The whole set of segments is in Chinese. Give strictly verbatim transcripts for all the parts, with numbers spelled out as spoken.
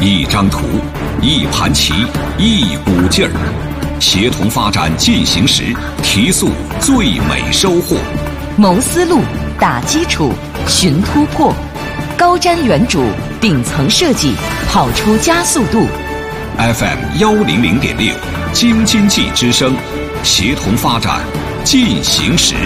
一张图，一盘棋，一股劲儿，协同发展进行时，提速最美收获。 谋思路，打基础，寻突破，高瞻远瞩，顶层设计，跑出加速度。 F M 幺零零点六，京津冀之声，协同发展进行时。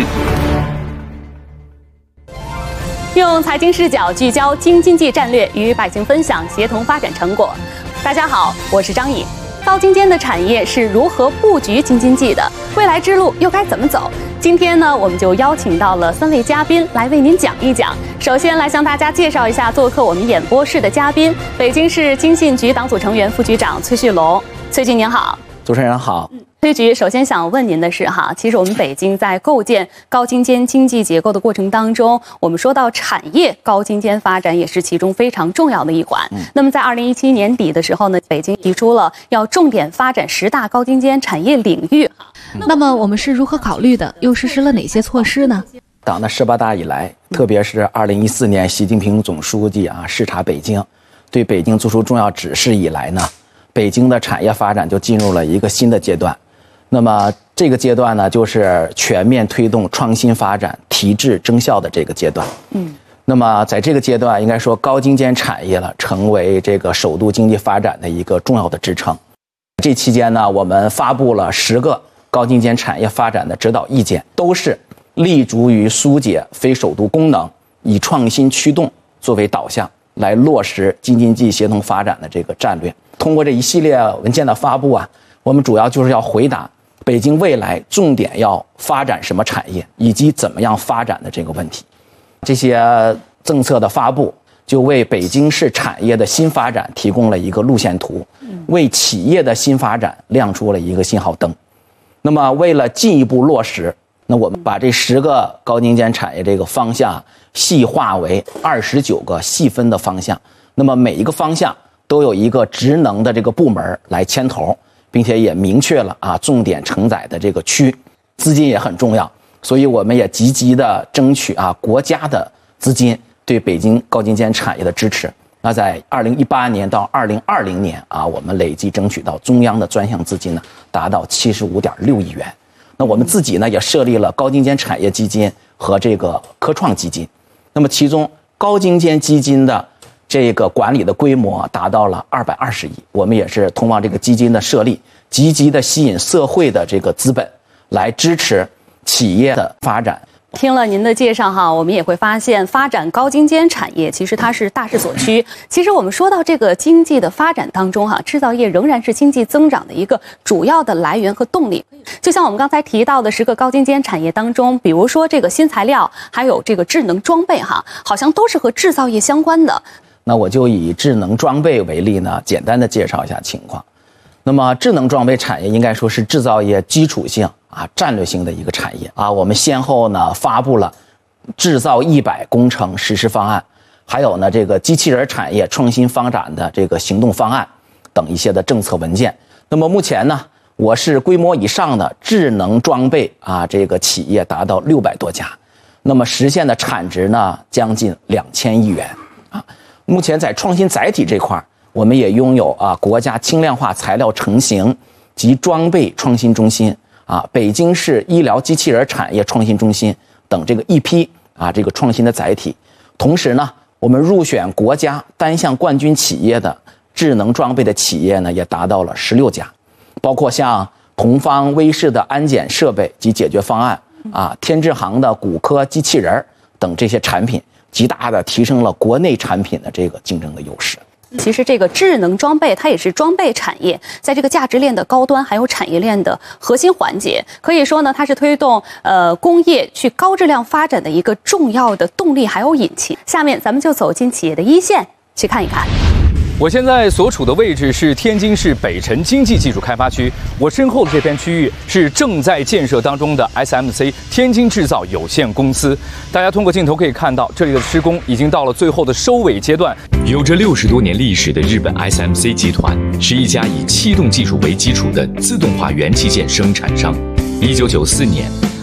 用财经视角聚焦京津冀战略，与百姓分享协同发展成果。大家好，我是张颖。高精尖的产业是如何布局京津冀的？未来之路又该怎么走？今天呢，我们就邀请到了三位嘉宾来为您讲一讲。首先来向大家介绍一下做客我们演播室的嘉宾，北京市经信局党组成员、副局长崔旭龙。崔局您好。 主持人好。 嗯崔局，首先想问您的是哈，其实我们北京在构建高精尖经济结构的过程当中，我们说到产业高精尖发展也是其中非常重要的一环。嗯、那么在二零一七年底的时候呢，北京提出了要重点发展十大高精尖产业领域。 嗯、那么我们是如何考虑的？又实施了哪些措施呢？ 党的十八大以来，特别是二零一四年习近平总书记啊视察北京，对北京作出重要指示以来呢，北京的产业发展就进入了一个新的阶段。那么这个阶段呢，就是全面推动创新发展、提质增效的这个阶段。嗯，那么在这个阶段，应该说高精尖产业了，成为这个首都经济发展的一个重要的支撑。这期间呢，我们发布了十个高精尖产业发展的指导意见，都是立足于疏解非首都功能，以创新驱动作为导向，来落实京津冀协同发展的这个战略。通过这一系列文件的发布啊，我们主要就是要回答北京未来重点要发展什么产业，以及怎么样发展的这个问题。这些政策的发布就为北京市产业的新发展提供了一个路线图，为企业的新发展亮出了一个信号灯。那么为了进一步落实，那我们把这十个高精尖产业这个方向细化为二十九个细分的方向，那么每一个方向都有一个职能的这个部门来牵头，并且也明确了啊重点承载的这个区，资金也很重要，所以我们也积极的争取啊国家的资金对北京高精尖产业的支持。那在二零一八年到二零二零年啊，我们累计争取到中央的专项资金呢达到七十五点六亿元。那我们自己呢也设立了高精尖产业基金和这个科创基金。那么其中高精尖基金的这个管理的规模达到了二百二十亿，我们也是通过这个基金的设立，积极的吸引社会的这个资本来支持企业的发展。 听了您的介绍哈，我们也会发现发展高精尖产业其实它是大势所趋。其实我们说到这个经济的发展当中哈，制造业仍然是经济增长的一个主要的来源和动力。就像我们刚才提到的十个高精尖产业当中，比如说这个新材料，还有这个智能装备哈，好像都是和制造业相关的。 那我就以智能装备为例呢，简单的介绍一下情况。那么智能装备产业应该说是制造业基础性啊战略性的一个产业啊。我们先后呢发布了制造一百工程实施方案，还有呢这个机器人产业创新发展的这个行动方案等一些的政策文件。那么目前呢，我市规模以上的智能装备啊这个企业达到六百多家，那么实现的产值呢将近两千亿元啊。目前在创新载体这块，我们也拥有啊国家轻量化材料成型及装备创新中心啊、北京市医疗机器人产业创新中心等这个一批啊这个创新的载体。同时呢，我们入选国家单项冠军企业的智能装备的企业呢也达到了十六家，包括像同方威视的安检设备及解决方案啊、天智行的骨科机器人等这些产品，极大的提升了国内产品的这个竞争的优势。 其实这个智能装备它也是装备产业在这个价值链的高端还有产业链的核心环节，可以说呢它是推动呃工业去高质量发展的一个重要的动力还有引擎。下面咱们就走进企业的一线去看一看。 我现在所处的位置是天津市北辰经济技术开发区，我身后的这片区域是正在建设当中的 S M C 天津制造有限公司。大家通过镜头可以看到，这里的施工已经到了最后的收尾阶段。有着六十多年历史的日本 S M C 集团是一家以气动技术为基础的自动化元器件生产商。一九九四年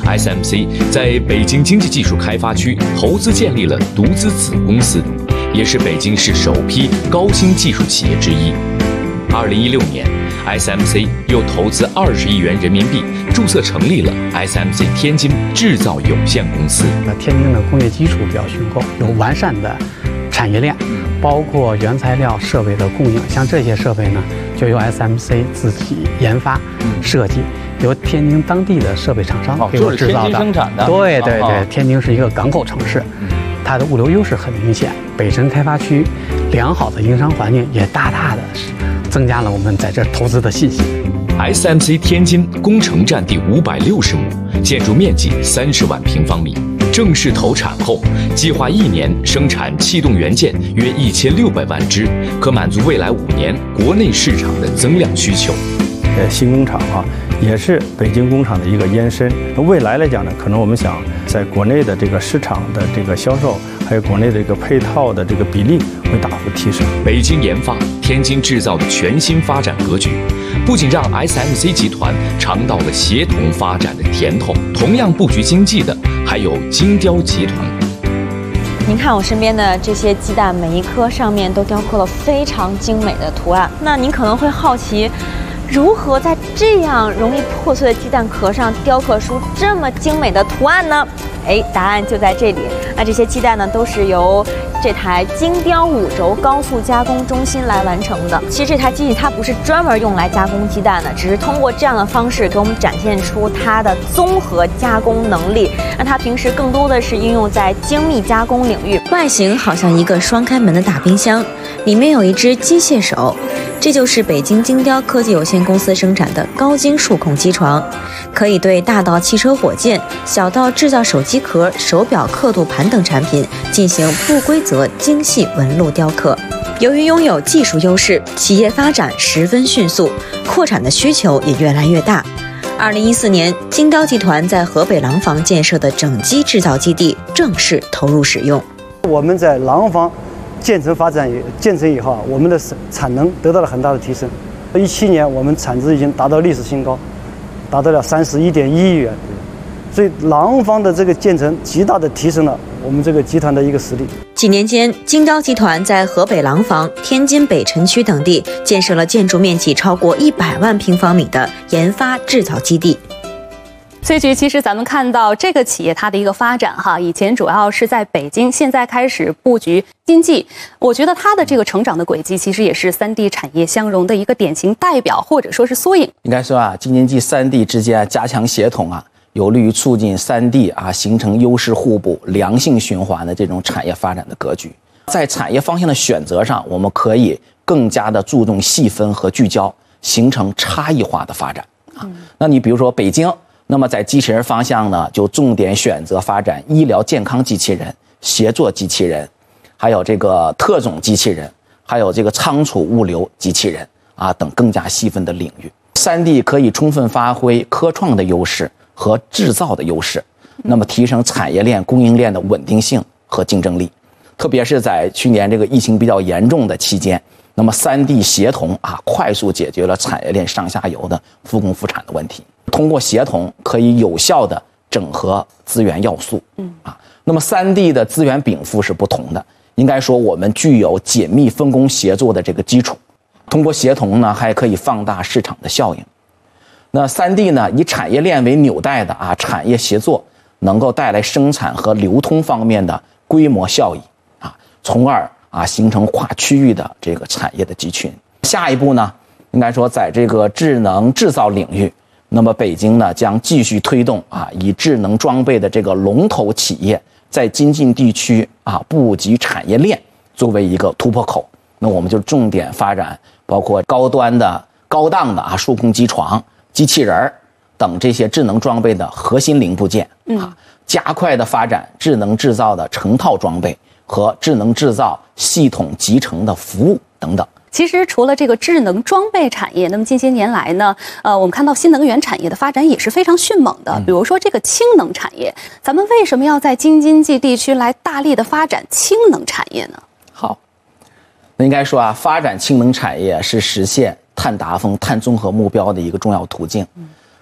S M C 在北京经济技术开发区投资建立了独资子公司，也是北京市首批高新技术企业之一。二零一六年 ，S M C 又投资二十亿元人民币，注册成立了 S M C 天津制造有限公司。 那天津的工业基础比较雄厚，有完善的产业链，包括原材料、设备的供应。像这些设备呢，就由 S M C 自己研发、设计，由天津当地的设备厂商给我制造的。 就是天津生产的。 对对对，天津是一个港口城市，它的物流优势很明显。北辰开发区良好的营商环境也大大的增加了我们在这投资的信心。 S M C 天津工程占地五百六十亩，建筑面积三十万平方米。正式投产后，计划一年生产气动元件约一千六百万只，可满足未来五年国内市场的增量需求。 呃，新工厂啊，也是北京工厂的一个延伸。未来来讲呢，可能我们想在国内的这个市场的这个销售，还有国内的这个配套的这个比例会大幅提升。 北京研发、天津制造的全新发展格局，不仅让 S M C 集团尝到了协同发展的甜头，同样布局经济的还有精雕集团。 您看我身边的这些鸡蛋，每一颗上面都雕刻了非常精美的图案。那您可能会好奇，如何在这样容易破碎的鸡蛋壳上雕刻出这么精美的图案呢？哎，答案就在这里。那这些鸡蛋呢，都是由这台精雕五轴高速加工中心来完成的。其实这台机器它不是专门用来加工鸡蛋的，只是通过这样的方式给我们展现出它的综合加工能力。那它平时更多的是应用在精密加工领域。外形好像一个双开门的大冰箱，里面有一只机械手。这就是北京精雕科技有限公司生产的高精数控机床，可以对大到汽车火箭，小到制造手机壳、手表刻度盘等产品进行不规则精细纹路雕刻。由于拥有技术优势，企业发展十分迅速，扩产的需求也越来越大。二零一四年，精雕集团在河北廊坊建设的整机制造基地正式投入使用。 我们在廊坊建成发展建成以后啊，我们的产能得到了很大的提升。一七年我们产值已经达到历史新高，达到了三十一点一亿元。所以廊坊的这个建成极大的提升了我们这个集团的一个实力。 几年间，精雕集团在河北廊坊、天津北辰区等地建设了建筑面积超过一百万平方米的研发制造基地。 崔局，其实咱们看到这个企业它的一个发展哈，以前主要是在北京，现在开始布局经济。我觉得它的这个成长的轨迹，其实也是三地产业相融的一个典型代表，或者说是缩影。 应该说啊，京津冀三地之间加强协同啊，有利于促进三地啊形成优势互补、良性循环的这种产业发展的格局。在产业方向的选择上，我们可以更加的注重细分和聚焦，形成差异化的发展啊。那你比如说北京。那么在机器人方向呢，就重点选择发展医疗健康机器人、协作机器人，还有这个特种机器人，还有这个仓储物流机器人啊等更加细分的领域。三地可以充分发挥科创的优势和制造的优势，那么提升产业链供应链的稳定性和竞争力。特别是在去年这个疫情比较严重的期间，那么三地协同啊，快速解决了产业链上下游的复工复产的问题。通过协同，可以有效的整合资源要素。嗯啊，那么三地的资源禀赋是不同的，应该说我们具有紧密分工协作的这个基础。通过协同呢，还可以放大市场的效应。那三地呢，以产业链为纽带的啊，产业协作能够带来生产和流通方面的规模效益啊，从而啊形成跨区域的这个产业的集群。下一步呢，应该说在这个智能制造领域。那么北京呢，将继续推动啊，以智能装备的这个龙头企业在京津地区啊布局产业链作为一个突破口。那我们就重点发展包括高端的、高档的啊数控机床、机器人等这些智能装备的核心零部件啊，加快的发展智能制造的成套装备和智能制造系统集成的服务等等。 其实除了这个智能装备产业，那么近些年来呢，呃，我们看到新能源产业的发展也是非常迅猛的。比如说这个氢能产业，咱们为什么要在京津冀地区来大力的发展氢能产业呢？ 好，那应该说啊，发展氢能产业是实现碳达峰、碳中和目标的一个重要途径。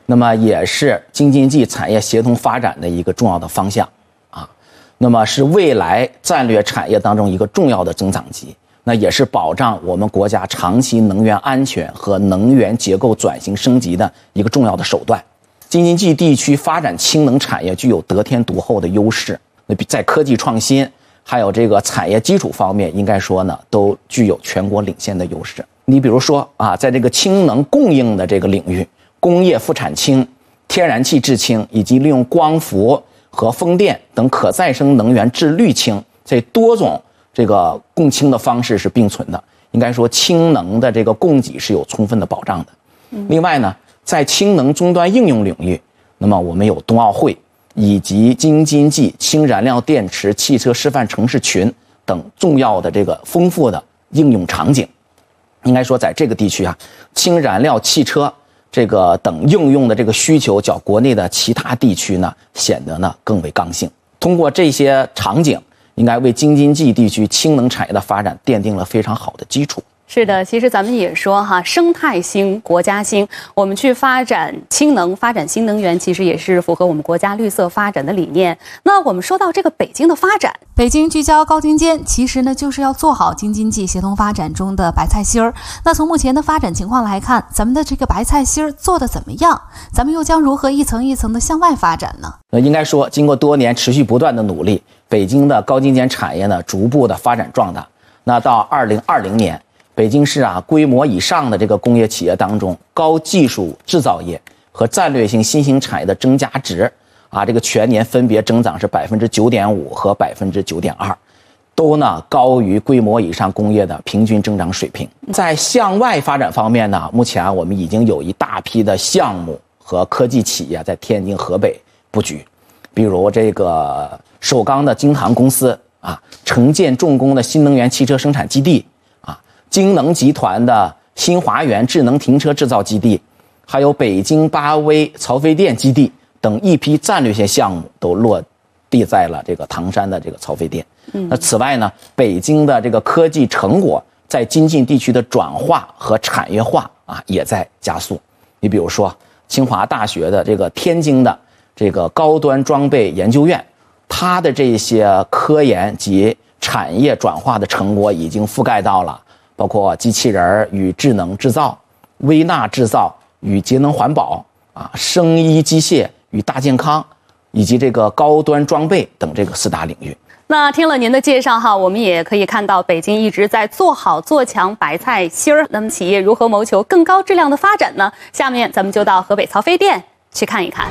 那么也是京津冀产业协同发展的一个重要的方向啊。那么是未来战略产业当中一个重要的增长极，那也是保障我们国家长期能源安全和能源结构转型升级的一个重要的手段。京津冀地区发展氢能产业具有得天独厚的优势，那在科技创新还有这个产业基础方面，应该说呢都具有全国领先的优势。你比如说啊，在这个氢能供应的这个领域，工业副产氢、天然气制氢以及利用光伏和风电等可再生能源制滤氢，这多种这个供氢的方式是并存的。应该说氢能的这个供给是有充分的保障的。另外呢，在氢能终端应用领域，那么我们有冬奥会以及京津冀氢燃料电池汽车示范城市群等重要的这个丰富的应用场景。应该说在这个地区啊，氢燃料汽车这个等应用的这个需求较国内的其他地区呢显得呢更为刚性。通过这些场景，应该为京津冀地区氢能产业的发展奠定了非常好的基础。 是的，其实咱们也说哈，生态兴，国家兴。我们去发展氢能、发展新能源，其实也是符合我们国家绿色发展的理念。那我们说到这个北京的发展， 北京聚焦高精尖，其实呢就是要做好京津冀协同发展中的白菜心儿。那从目前的发展情况来看，咱们的这个白菜心儿做得怎么样？咱们又将如何一层一层的向外发展呢？ 那应该说，经过多年持续不断的努力，北京的高精尖产业呢逐步的发展壮大。那到二零二零年。北京市啊，规模以上的这个工业企业当中，高技术制造业和战略性新兴产业的增加值啊，这个全年分别增长是百分之九点五和百分之九点二，都呢高于规模以上工业的平均增长水平。在向外发展方面呢，目前啊我们已经有一大批的项目和科技企业在天津、河北布局，比如这个首钢的京唐公司啊，城建重工的新能源汽车生产基地。京能集团的新华园智能停车制造基地，还有北京巴威曹飞电基地等一批战略性项目都落地在了这个唐山的这个曹飞电。那此外呢，北京的这个科技成果在京津地区的转化和产业化啊也在加速。你比如说，清华大学的这个天津的这个高端装备研究院，它的这些科研及产业转化的成果已经覆盖到了。包括机器人与智能制造、微纳制造与节能环保啊、生医机械与大健康，以及这个高端装备等这个四大领域。 那听了您的介绍哈，我们也可以看到北京一直在做好做强白菜心儿。那么企业如何谋求更高质量的发展呢？下面咱们就到河北曹飞电去看一看。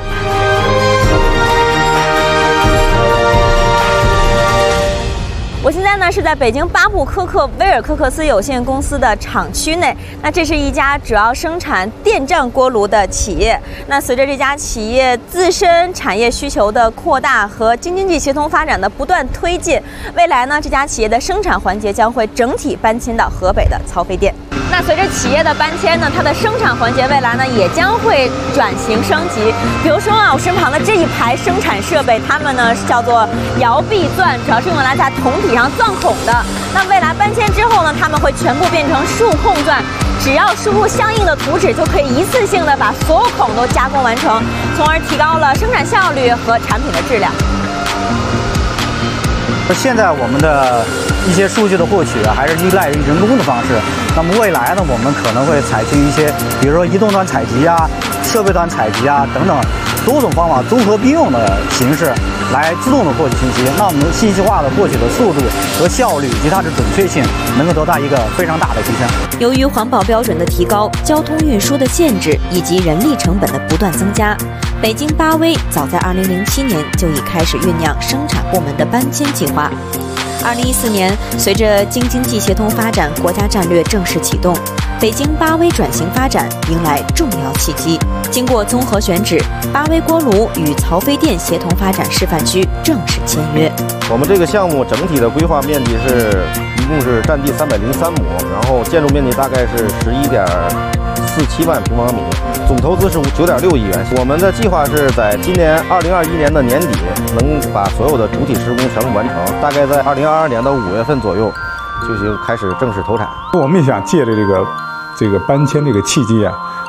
我现在呢是在北京巴布科克威尔科克斯有限公司的厂区内。那这是一家主要生产电站锅炉的企业。那随着这家企业自身产业需求的扩大和京津冀协同发展的不断推进，未来呢这家企业的生产环节将会整体搬迁到河北的曹飞电。那随着企业的搬迁呢，它的生产环节未来呢也将会转型升级。比如说啊，我身旁的这一排生产设备，它们呢是叫做摇臂钻，主要是用来在铜体上钻孔的。那未来搬迁之后呢，它们会全部变成数控钻，只要输入相应的图纸，就可以一次性的把所有孔都加工完成，从而提高了生产效率和产品的质量。 现在我们的一些数据的获取还是依赖于人工的方式。那么未来呢，我们可能会采取一些，比如说移动端采集啊、设备端采集啊等等多种方法综合并用的形式，来自动的获取信息。那我们信息化的获取的速度和效率以及它的准确性，能够得到一个非常大的提升。 由于环保标准的提高、交通运输的限制以及人力成本的不断增加，北京巴威早在二零零七年就已开始酝酿生产部门的搬迁计划。二零一四年，随着京津冀协同发展国家战略正式启动，北京巴威转型发展迎来重要契机。经过综合选址，巴威锅炉与曹飞电协同发展示范区正式签约。 我们这个项目整体的规划面积是一共是占地三百零三亩，然后建筑面积大概是十一点四七万平方米，总投资是九点六亿元。我们的计划是在今年二零二一年的年底能把所有的主体施工全部完成，大概在二零二二年的五月份左右就行开始正式投产。 我们也想借着这个这个搬迁这个契机啊，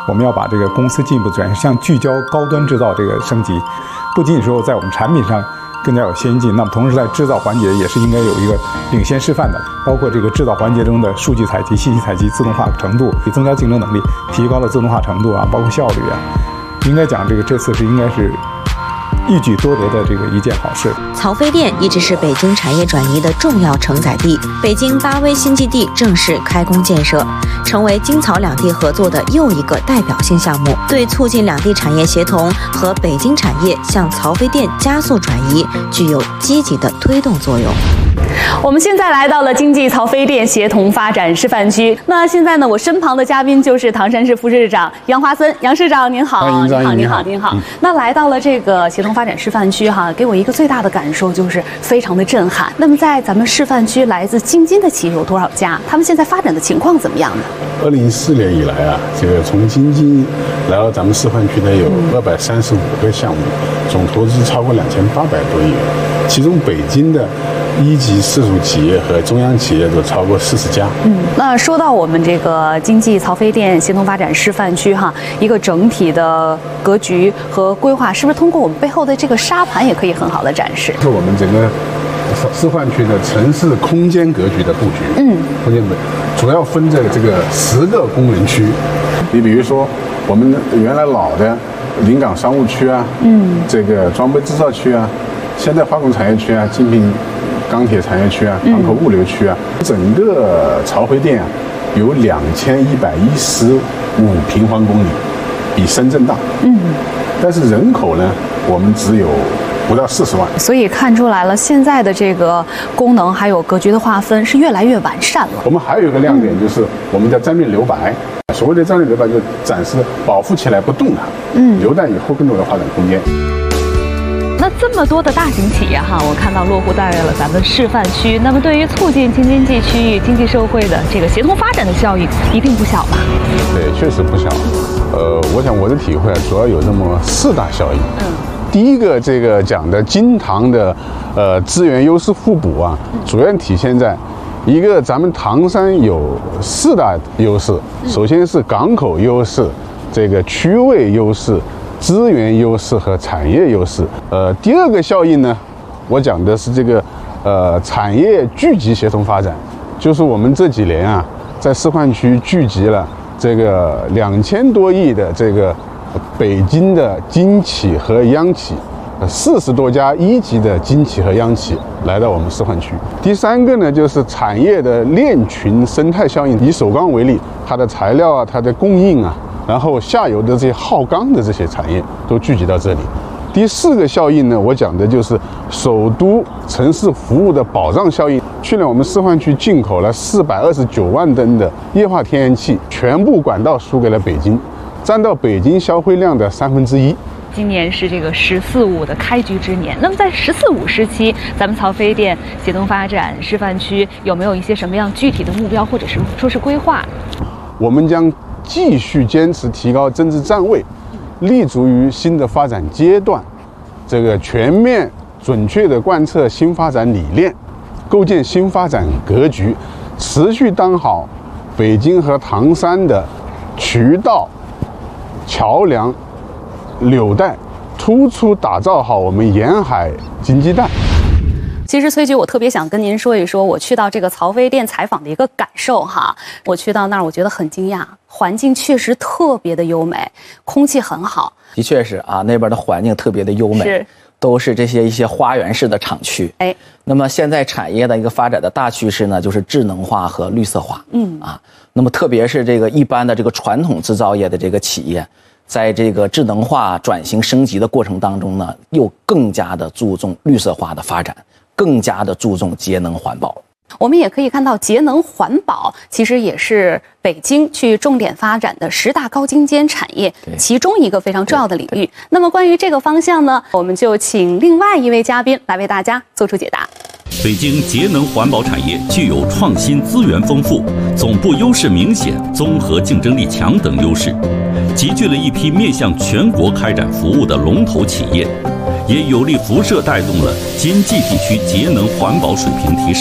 我们要把这个公司进一步转向聚焦高端制造这个升级，不仅仅说在我们产品上更加有先进，那么同时在制造环节也是应该有一个领先示范的，包括这个制造环节中的数据采集、信息采集自动化程度，增加竞争能力，提高了自动化程度啊，包括效率啊，应该讲这个这次是应该是一举多得的这个一件好事。 曹妃甸一直是北京产业转移的重要承载地，北京八威新基地正式开工建设，成为京曹两地合作的又一个代表性项目，对促进两地产业协同和北京产业向曹妃甸加速转移具有积极的推动作用。 我们现在来到了经济曹妃甸协同发展示范区。那现在呢，我身旁的嘉宾就是唐山市副市长杨华森，杨市长您好，您好，您好，您好。那来到了这个协同发展示范区哈，给我一个最大的感受就是非常的震撼。那么在咱们示范区，来自京津的企业有多少家？他们现在发展的情况怎么样呢？ 二零一四年以来啊，这个从京津来到咱们示范区的有二百三十五个项目，总投资超过两千八百多亿元，其中北京的一级市属企业和中央企业都超过四十家。 嗯，那说到我们这个经济曹妃甸协同发展示范区哈，一个整体的格局和规划，是不是通过我们背后的这个沙盘也可以很好的展示？ 是我们整个示范区的城市空间格局的布局。嗯，空间布主要分这个这个十个功能区。你比如说，我们原来老的临港商务区啊，嗯，这个装备制造区啊，现代化工产业区啊，精品钢铁产业区啊，港口物流区啊，嗯、整个曹妃甸啊有两千一百一十五平方公里，比深圳大。嗯，但是人口呢，我们只有不到四十万。 所以看出来了，现在的这个功能还有格局的划分是越来越完善了。 我们还有一个亮点就是我们叫战略留白。所谓的战略留白，就展示保护起来不动它，嗯，留待以后更多的发展空间。 那这么多的大型企业哈，我看到落户在了咱们示范区，那么对于促进京津冀区域经济社会的这个协同发展的效益一定不小吧？ 对，确实不小。呃，我想我的体会啊，主要有这么四大效应。嗯，第一个这个讲的京唐的呃资源优势互补啊，主要体现在一个咱们唐山有四大优势，首先是港口优势，这个区位优势。资源优势和产业优势，呃，第二个效应呢，我讲的是这个，呃，产业聚集协同发展，就是我们这几年啊，在示范区聚集了这个两千多亿的这个北京的经企和央企，四十多家一级的经企和央企来到我们示范区。第三个呢，就是产业的链群生态效应，以首钢为例，它的材料啊，它的供应啊。然后下游的这些耗钢的这些产业都聚集到这里。第四个效应呢，我讲的就是首都城市服务的保障效应。去年我们示范区进口了四百二十九万吨的液化天然气，全部管道输给了北京，占到北京消费量的三分之一。 今年是这个“十四五”的开局之年，那么在“十四五”时期，咱们曹妃甸协同发展示范区有没有一些什么样具体的目标，或者是说是规划？ 我们将继续坚持提高政治站位，立足于新的发展阶段，这个全面准确地贯彻新发展理念，构建新发展格局，持续当好北京和唐山的渠道、桥梁、纽带，突出打造好我们沿海经济带。 其实崔局，我特别想跟您说一说我去到这个曹妃甸采访的一个感受哈。我去到那儿，我觉得很惊讶，环境确实特别的优美，空气很好。 的确是啊，那边的环境特别的优美，是都是这些一些花园式的厂区。哎，那么现在产业的一个发展的大趋势呢，就是智能化和绿色化。嗯啊，那么特别是这个一般的这个传统制造业的这个企业，在这个智能化转型升级的过程当中呢，又更加的注重绿色化的发展。更加的注重节能环保。 我们也可以看到，节能环保其实也是北京去重点发展的十大高精尖产业其中一个非常重要的领域。那么关于这个方向呢，我们就请另外一位嘉宾来为大家做出解答。 北京节能环保产业具有创新资源丰富、总部优势明显、综合竞争力强等优势，集聚了一批面向全国开展服务的龙头企业，也有力辐射带动了京冀地区节能环保水平提升，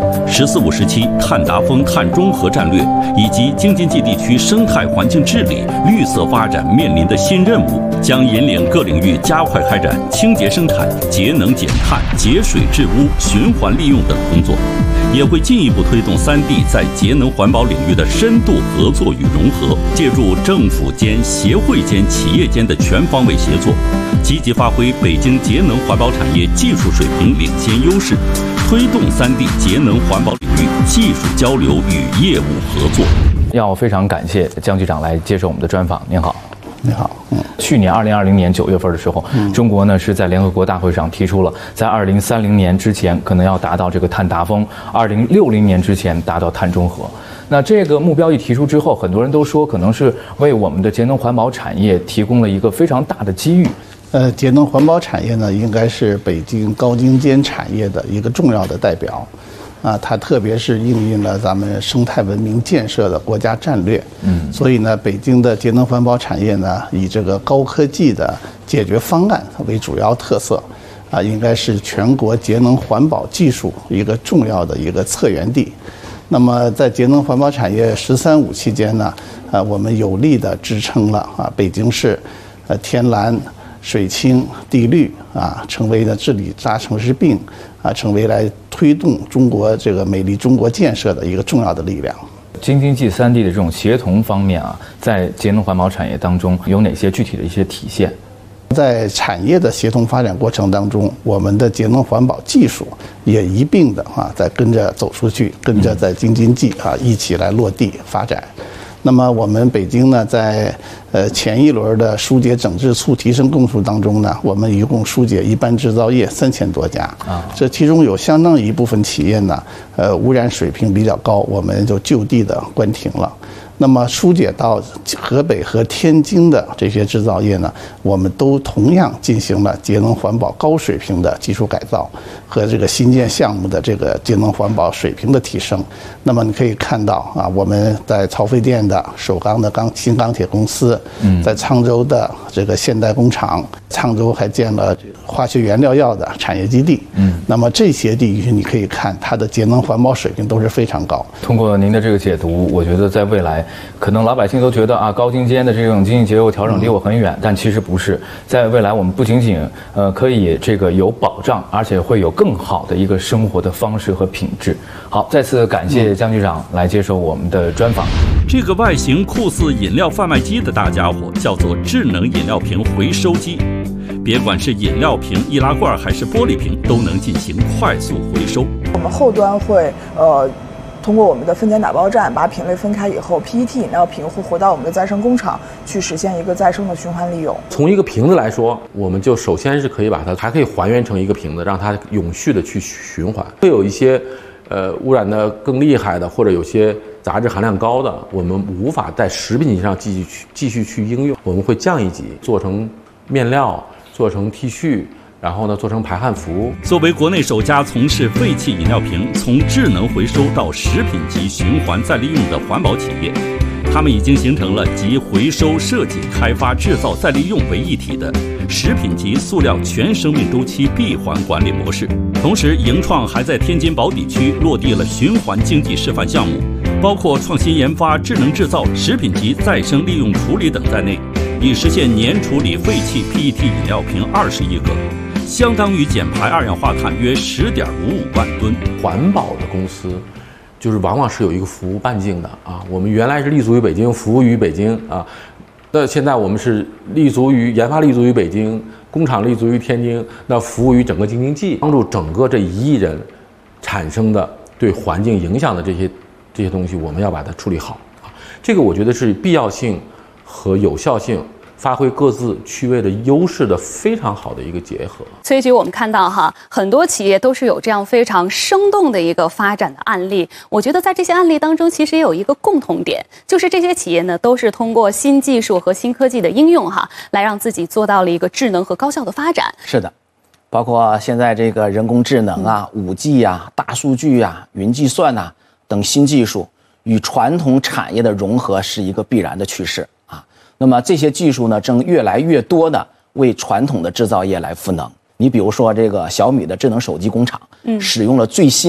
十四五时期碳达峰、碳中和战略以及京津冀地区生态环境治理、绿色发展面临的新任务，将引领各领域加快开展清洁生产、节能减碳、节水治污、循环利用等工作，也会进一步推动三地在节能环保领域的深度合作与融合，借助政府间、协会间、企业间的全方位协作，积极发挥北京节能环保产业技术水平领先优势，推动三地节能环保领域技术交流与业务合作。 要非常感谢江局长来接受我们的专访。您好。 你好， 嗯，去年二零二零年九月份的时候，嗯，中国呢是在联合国大会上提出了，在二零三零年之前可能要达到这个碳达峰，二零六零年之前达到碳中和。那这个目标一提出之后，很多人都说可能是为我们的节能环保产业提供了一个非常大的机遇。 呃，节能环保产业呢，应该是北京高精尖产业的一个重要的代表。啊，它特别是应用了咱们生态文明建设的国家战略，嗯，所以呢，北京的节能环保产业呢，以这个高科技的解决方案为主要特色，啊，应该是全国节能环保技术一个重要的一个策源地。那么，在节能环保产业“十三五”期间呢，啊，我们有力地支撑了啊北京市，呃，天蓝、水清、地绿啊，成为了治理大城市病啊，成为来推动中国这个美丽中国建设的一个重要的力量。 京津冀三地的这种协同方面啊，在节能环保产业当中有哪些具体的一些体现？ 在产业的协同发展过程当中，我们的节能环保技术也一并的啊，在跟着走出去，跟着在京津冀啊一起来落地发展。那么我们北京呢，在呃前一轮的疏解整治促提升供数当中呢，我们一共疏解一般制造业三千多家啊，这其中有相当一部分企业呢，呃污染水平比较高，我们就就地的关停了。那么疏解到河北和天津的这些制造业呢，我们都同样进行了节能环保高水平的技术改造和这个新建项目的这个节能环保水平的提升。那么你可以看到啊，我们在曹妃甸的首钢的钢新钢铁公司，在沧州的这个现代工厂，沧州还建了化学原料药的产业基地。嗯，那么这些地区你可以看它的节能环保水平都是非常高。 通过您的这个解读，我觉得在未来，可能老百姓都觉得啊，高精尖的这种经济结构调整离我很远，但其实不是。在未来，我们不仅仅呃可以这个有保障，而且会有更好的一个生活的方式和品质。好，再次感谢江局长来接受我们的专访。 这个外形酷似饮料贩卖机的大家伙叫做智能饮料瓶回收机。别管是饮料瓶、易拉罐还是玻璃瓶，都能进行快速回收。 我们后端会呃。通过我们的分拣打包站把品类分开以后 ，P E T 饮料瓶会回到我们的再生工厂去实现一个再生的循环利用。 从一个瓶子来说，我们就首先是可以把它还可以还原成一个瓶子，让它永续的去循环。会有一些呃污染的更厉害的，或者有些杂质含量高的，我们无法在食品级上继续去继续去应用，我们会降一级，做成面料，做成 T 恤。然后呢，做成排汗服。 作为国内首家从事废弃饮料瓶从智能回收到食品级循环再利用的环保企业，他们已经形成了集回收、设计、开发、制造、再利用为一体的食品级塑料全生命周期闭环管理模式。同时，盈创还在天津宝坻区落地了循环经济示范项目，包括创新研发、智能制造、食品级再生利用处理等在内，已实现年处理废弃 P E T 饮料瓶二十亿个。相当于减排二氧化碳约十点五五万吨。 环保的公司，就是往往是有一个服务半径的啊。我们原来是立足于北京，服务于北京啊，那现在我们是立足于研发立足于北京，工厂立足于天津，那服务于整个京津冀，帮助整个这一亿人产生的对环境影响的这些这些东西，我们要把它处理好啊。这个我觉得是必要性和有效性。发挥各自区位的优势的非常好的一个结合。 崔局，我们看到哈，很多企业都是有这样非常生动的一个发展的案例。我觉得在这些案例当中，其实也有一个共同点，就是这些企业呢都是通过新技术和新科技的应用哈，来让自己做到了一个智能和高效的发展。 是的，包括现在这个人工智能啊、五 G 啊、大数据啊、云计算啊等新技术与传统产业的融合是一个必然的趋势。那么这些技术呢，正越来越多的为传统的制造业来赋能。你比如说这个小米的智能手机工厂，嗯，使用了最新的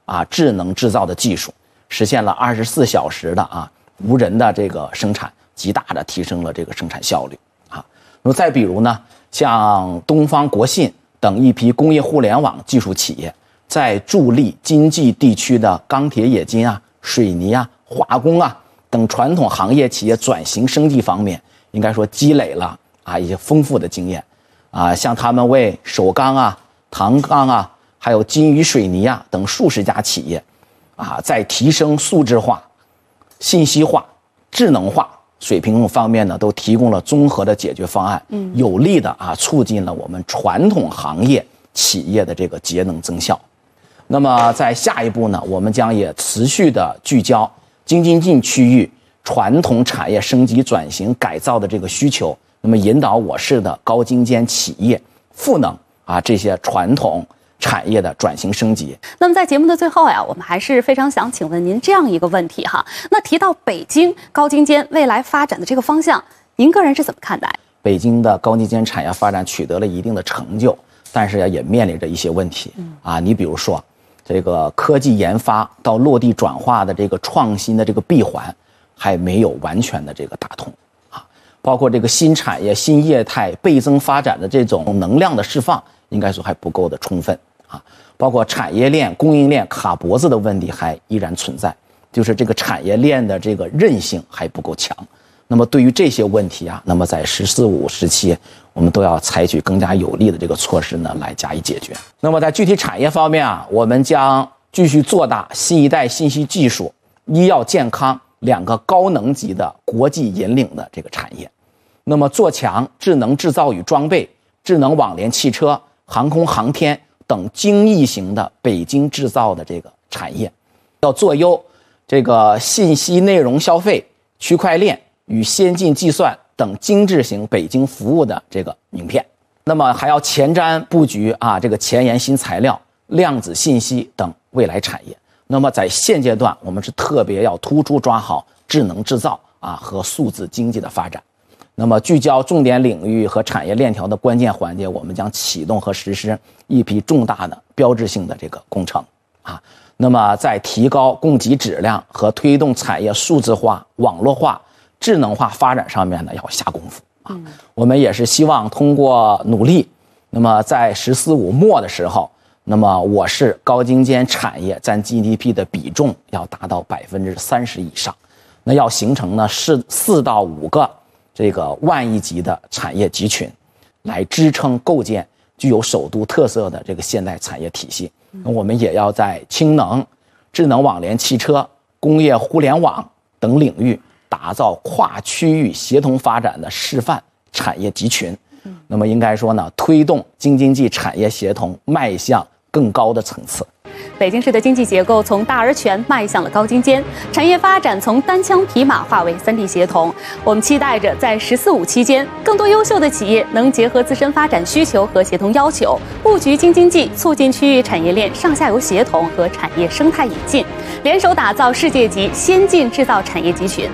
啊智能制造的技术，实现了二十四小时的啊无人的这个生产，极大的提升了这个生产效率啊。那么再比如呢，像东方国信等一批工业互联网技术企业，在助力经济地区的钢铁冶金啊、水泥啊、化工啊等传统行业企业转型升级方面，应该说积累了啊一些丰富的经验啊，像他们为首钢啊、唐钢啊，还有金宇水泥啊等数十家企业啊，在提升数字化、信息化、智能化水平方面呢，都提供了综合的解决方案，嗯，有力的啊促进了我们传统行业企业的这个节能增效。那么在下一步呢，我们将也持续的聚焦京津冀区域传统产业升级转型改造的这个需求，那么引导我市的高精尖企业赋能啊这些传统产业的转型升级。 那么在节目的最后呀，我们还是非常想请问您这样一个问题哈。那提到北京高精尖未来发展的这个方向，您个人是怎么看待？ 北京的高精尖产业发展取得了一定的成就，但是也面临着一些问题啊。你比如说，这个科技研发到落地转化的这个创新的这个闭环，还没有完全的这个打通啊。包括这个新产业、新业态倍增发展的这种能量的释放，应该说还不够的充分啊。包括产业链、供应链卡脖子的问题还依然存在，就是这个产业链的这个韧性还不够强。那么对于这些问题啊，那么在“十四五”时期，我们都要采取更加有力的这个措施呢，来加以解决。那么在具体产业方面啊，我们将继续做大新一代信息技术、医药健康两个高能级的国际引领的这个产业。那么做强智能制造与装备、智能网联汽车、航空航天等精益型的北京制造的这个产业，要做优这个信息内容消费、区块链与先进计算等精致型北京服务的这个名片。那么还要前瞻布局啊这个前沿新材料、量子信息等未来产业。那么在现阶段，我们是特别要突出抓好智能制造啊和数字经济的发展。那么聚焦重点领域和产业链条的关键环节，我们将启动和实施一批重大的标志性的这个工程啊。那么在提高供给质量和推动产业数字化、网络化、智能化发展上面呢，要下功夫啊。我们也是希望通过努力，那么在“十四五”末的时候，那么我市高精尖产业占 G D P 的比重要达到百分之三十以上，那要形成呢四四到五个这个万亿级的产业集群，来支撑构建具有首都特色的这个现代产业体系。那我们也要在氢能、智能网联汽车、工业互联网等领域打造跨区域协同发展的示范产业集群。那么应该说呢，推动京津冀产业协同迈向更高的层次。 北京市的经济结构从大而全迈向了高精尖，产业发展从单枪匹马化为三地协同。我们期待着在“十四五”期间，更多优秀的企业能结合自身发展需求和协同要求，布局京津冀，促进区域产业链上下游协同和产业生态引进，联手打造世界级先进制造产业集群。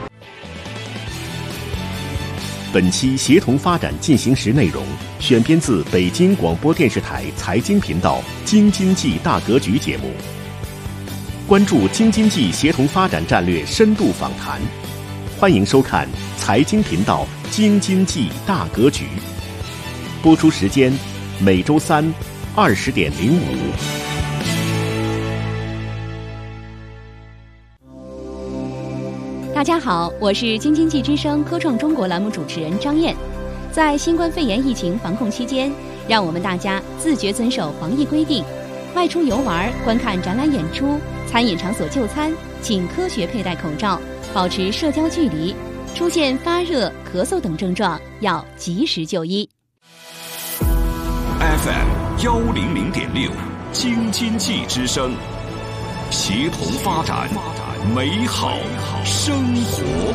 本期协同发展进行时内容选编自北京广播电视台财经频道《京津冀大格局》节目，关注京津冀协同发展战略深度访谈，欢迎收看财经频道《京津冀大格局》。播出时间每周三二十点零五。 大家好，我是京津冀之声科创中国栏目主持人张燕。在新冠肺炎疫情防控期间，让我们大家自觉遵守防疫规定，外出游玩、观看展览演出、餐饮场所就餐，请科学佩戴口罩，保持社交距离。出现发热、咳嗽等症状，要及时就医。 F M 幺零零点六，京津冀之声，协同发展。美好生活，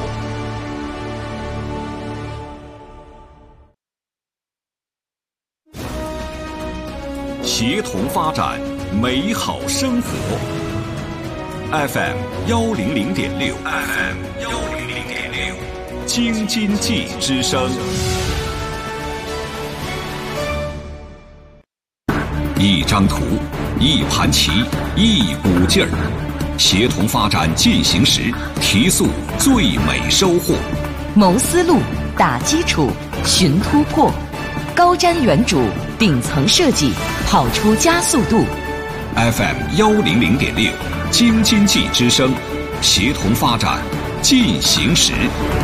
协同发展，美好生活。F M 幺零零点六 ，F M 幺零零点六，京津冀之声。 一张图，一盘棋，一股劲儿，协同发展进行时，提速最美收获。 谋思路，打基础，寻突破，高瞻远瞩，顶层设计，跑出加速度。 F M 幺零零点六，京津冀之声，协同发展进行时。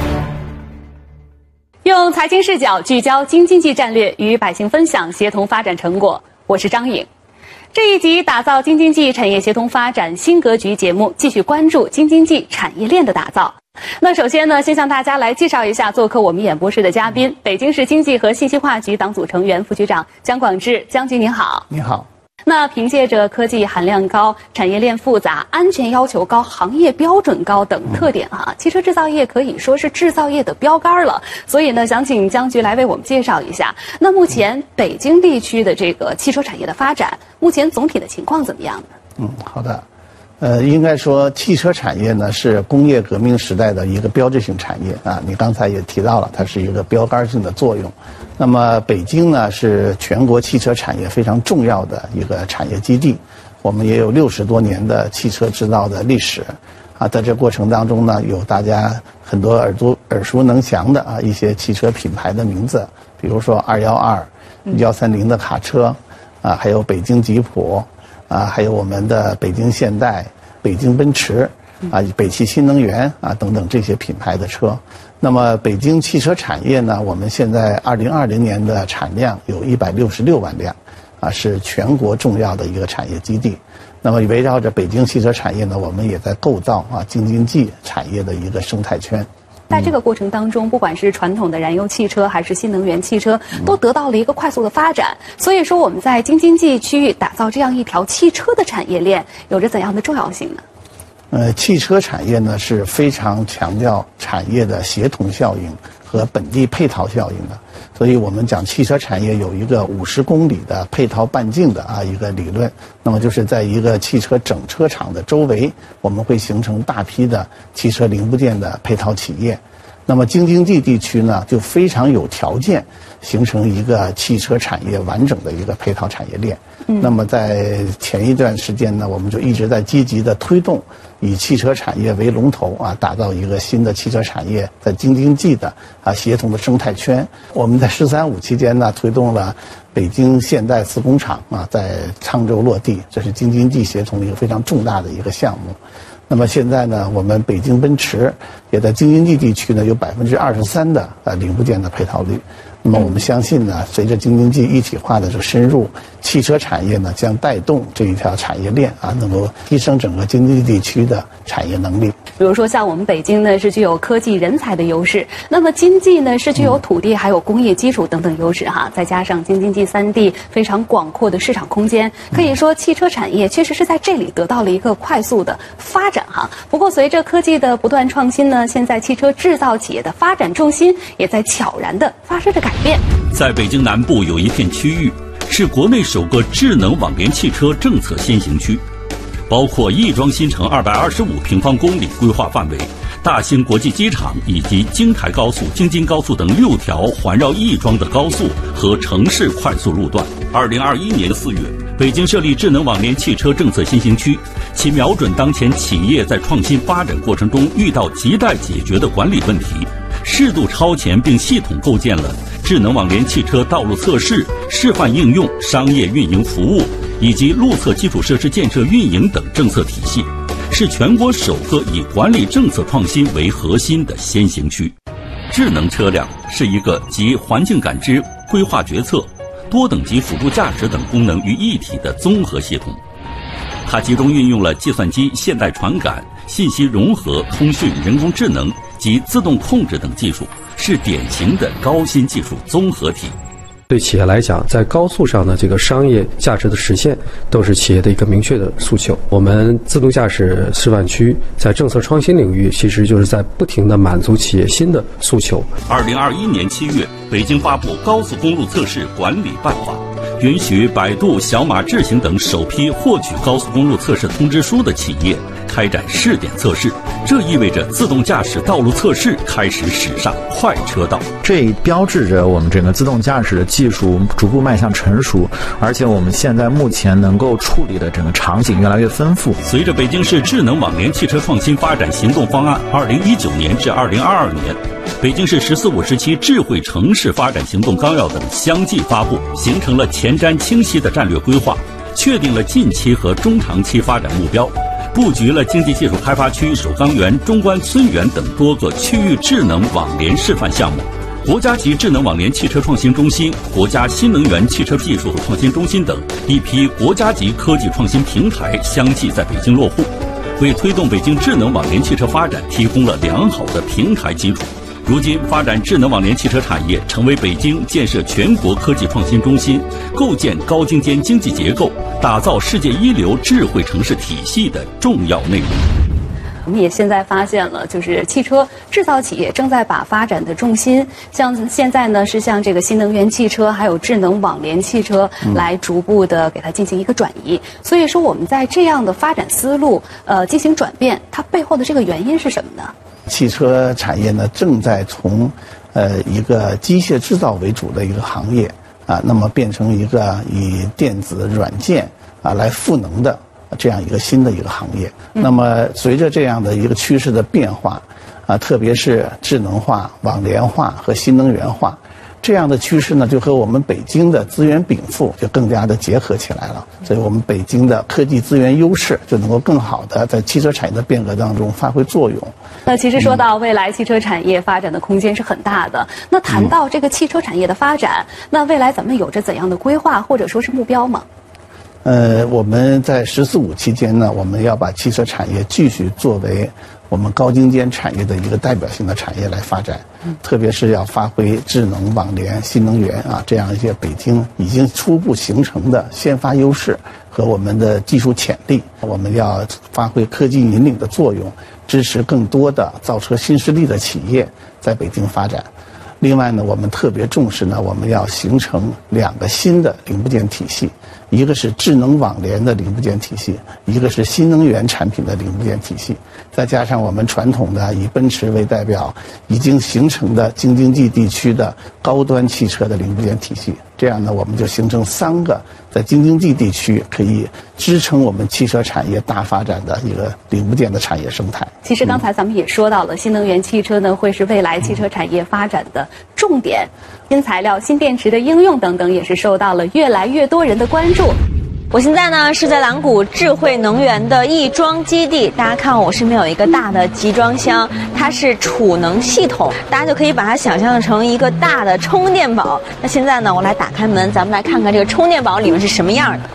用财经视角聚焦京津冀战略，与百姓分享协同发展成果。我是张颖。这一集打造京津冀产业协同发展新格局节目，继续关注京津冀产业链的打造。那首先呢，先向大家来介绍一下做客我们演播室的嘉宾，北京市经济和信息化局党组成员、副局长姜广智。姜局您好。 你好。 那凭借着科技含量高、产业链复杂、安全要求高、行业标准高等特点哈，汽车制造业可以说是制造业的标杆了。所以呢，想请姜局来为我们介绍一下，那目前北京地区的这个汽车产业的发展，目前总体的情况怎么样呢？ 嗯，好的。呃，应该说汽车产业呢是工业革命时代的一个标志性产业啊。你刚才也提到了，它是一个标杆性的作用。那么北京呢是全国汽车产业非常重要的一个产业基地，我们也有六十多年的汽车制造的历史啊。在这过程当中呢，有大家很多耳朵耳熟能详的啊一些汽车品牌的名字，比如说二幺二、幺三零的卡车啊，还有北京吉普。啊，还有我们的北京现代、北京奔驰，啊，北汽新能源啊等等这些品牌的车。那么北京汽车产业呢，我们现在二零二零年的产量有一百六十六万辆，啊，是全国重要的一个产业基地。那么围绕着北京汽车产业呢，我们也在构造啊京津冀产业的一个生态圈。 在这个过程当中，不管是传统的燃油汽车还是新能源汽车，都得到了一个快速的发展。所以说，我们在京津冀区域打造这样一条汽车的产业链，有着怎样的重要性呢？ 呃，汽车产业呢是非常强调产业的协同效应和本地配套效应的。所以我们讲汽车产业有一个五十公里的配套半径的啊一个理论，那么就是在一个汽车整车厂的周围，我们会形成大批的汽车零部件的配套企业。那么京津冀地区呢，就非常有条件形成一个汽车产业完整的一个配套产业链。嗯、那么在前一段时间呢，我们就一直在积极的推动，以汽车产业为龙头啊，打造一个新的汽车产业在京津冀的啊协同的生态圈。我们在“十三五”期间呢，推动了北京现代磁工厂啊在沧州落地，这是京津冀协同一个非常重大的一个项目。那么现在呢，我们北京奔驰也在京津冀地区呢有百分之二十三的呃零部件的配套率。那么我们相信呢，随着京津冀一体化的这个深入，汽车产业呢将带动这一条产业链啊，能够提升整个京津冀地区的产业能力。 比如说像我们北京呢是具有科技人才的优势，那么津冀呢是具有土地还有工业基础等等优势哈，再加上京津冀三地非常广阔的市场空间，可以说汽车产业确实是在这里得到了一个快速的发展哈。不过随着科技的不断创新呢，现在汽车制造企业的发展重心也在悄然的发生着改变。 在北京南部有一片区域是国内首个智能网联汽车政策先行区，包括亦庄新城二百二十五平方公里规划范围、大兴国际机场以及京台高速、京津高速等六条环绕亦庄的高速和城市快速路段。二零二一年四月，北京设立智能网联汽车政策先行区，其瞄准当前企业在创新发展过程中遇到亟待解决的管理问题，适度超前并系统构建了智能网联汽车道路测试、示范应用、商业运营服务以及路测基础设施建设运营等政策体系，是全国首个以管理政策创新为核心的先行区。智能车辆是一个集环境感知、规划决策、多等级辅助驾驶等功能于一体的综合系统，它集中运用了计算机现代传感、信息融合、通讯、人工智能及自动控制等技术，是典型的高新技术综合体。 对企业来讲，在高速上的这个商业价值的实现，都是企业的一个明确的诉求。我们自动驾驶示范区在政策创新领域，其实就是在不停地满足企业新的诉求。 二零二一年七月，北京发布《高速公路测试管理办法》，允许百度、小马智行等首批获取高速公路测试通知书的企业开展试点测试， 这意味着自动驾驶道路测试开始驶上快车道。 这标志着我们整个自动驾驶的技术逐步迈向成熟，而且我们现在目前能够处理的整个场景越来越丰富。 随着北京市智能网联汽车创新发展行动方案二零一九年至二零二二年、北京市“十四五”时期智慧城市发展行动纲要等相继发布，形成了前瞻清晰的战略规划，确定了近期和中长期发展目标，布局了经济技术开发区、首钢园、中关村园等多个区域智能网联示范项目。国家级智能网联汽车创新中心、国家新能源汽车技术创新中心等一批国家级科技创新平台相继在北京落户，为推动北京智能网联汽车发展提供了良好的平台基础。如今，发展智能网联汽车产业成为北京建设全国科技创新中心、构建高精尖经济结构、打造世界一流智慧城市体系的重要内容。 我们也现在发现了，就是汽车制造企业正在把发展的重心，像现在呢是向这个新能源汽车还有智能网联汽车来逐步的给它进行一个转移。所以说我们在这样的发展思路呃进行转变，它背后的这个原因是什么呢？ 汽车产业呢正在从呃一个机械制造为主的一个行业啊，那么变成一个以电子软件啊来赋能的这样一个新的一个行业。那么随着这样的一个趋势的变化啊，特别是智能化、网联化和新能源化这样的趋势呢，就和我们北京的资源禀赋就更加的结合起来了。所以我们北京的科技资源优势就能够更好的在汽车产业的变革当中发挥作用。 那其实说到未来汽车产业发展的空间是很大的。那谈到这个汽车产业的发展，那未来咱们有着怎样的规划或者说是目标吗？ 呃，我们在“十四五”期间呢，我们要把汽车产业继续作为我们高精尖产业的一个代表性的产业来发展，特别是要发挥智能网联、新能源啊这样一些北京已经初步形成的先发优势和我们的技术潜力。我们要发挥科技引领的作用，支持更多的造车新势力的企业在北京发展。另外呢，我们特别重视呢，我们要形成两个新的零部件体系，一个是智能网联的零部件体系，一个是新能源产品的零部件体系，再加上我们传统的以奔驰为代表已经形成的京津冀地区的高端汽车的零部件体系，这样呢，我们就形成三个在京津冀地区可以支撑我们汽车产业大发展的一个零部件的产业生态。 其实刚才咱们也说到了，新能源汽车呢会是未来汽车产业发展的重点，新材料、新电池的应用等等也是受到了越来越多人的关注。 我现在呢是在蓝谷智慧能源的亦庄基地，大家看我身边有一个大的集装箱，它是储能系统，大家就可以把它想象成一个大的充电宝。那现在呢，我来打开门，咱们来看看这个充电宝里面是什么样的。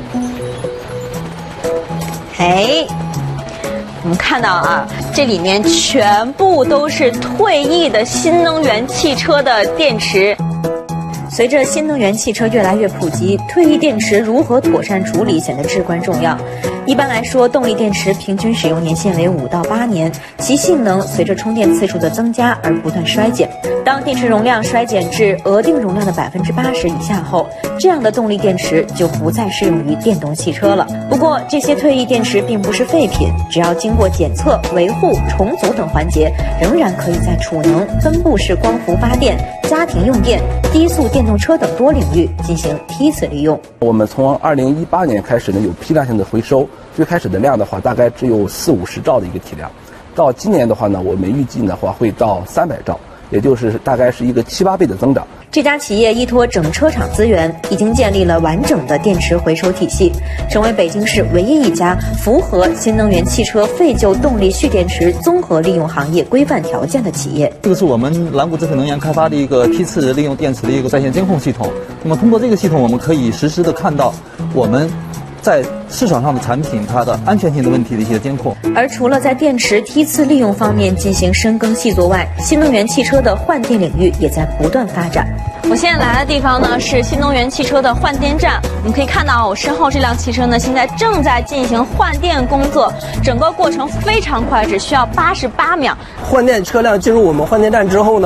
嘿，我们看到啊，这里面全部都是退役的新能源汽车的电池。随着新能源汽车越来越普及，退役电池如何妥善处理显得至关重要。一般来说，动力电池平均使用年限为五到八年，其性能随着充电次数的增加而不断衰减。当电池容量衰减至额定容量的百分之八十以下后，这样的动力电池就不再适用于电动汽车了。不过，这些退役电池并不是废品，只要经过检测、维护、重组等环节，仍然可以在储能、分布式光伏发电、家庭用电、低速电动车等多领域进行梯次利用。 我们从二零一八年开始呢，有批量性的回收，最开始的量的话，大概只有四五十兆的一个体量，到今年的话呢，我们预计的话会到三百兆，也就是大概是一个七八倍的增长。 这家企业依托整车厂资源，已经建立了完整的电池回收体系，成为北京市唯一一家符合新能源汽车废旧动力蓄电池综合利用行业规范条件的企业。 这个是我们蓝谷智慧能源开发的一个梯次利用电池的一个在线监控系统。那么通过这个系统，我们可以实时的看到我们在市场上的产品它的安全性的问题的一些监控。 而除了在电池梯次利用方面进行深耕细作外，新能源汽车的换电领域也在不断发展。我现在来的地方呢是新能源汽车的换电站，我们可以看到我身后这辆汽车呢现在正在进行换电工作，整个过程非常快，只需要八十八秒。 换电车辆进入我们换电站之后呢，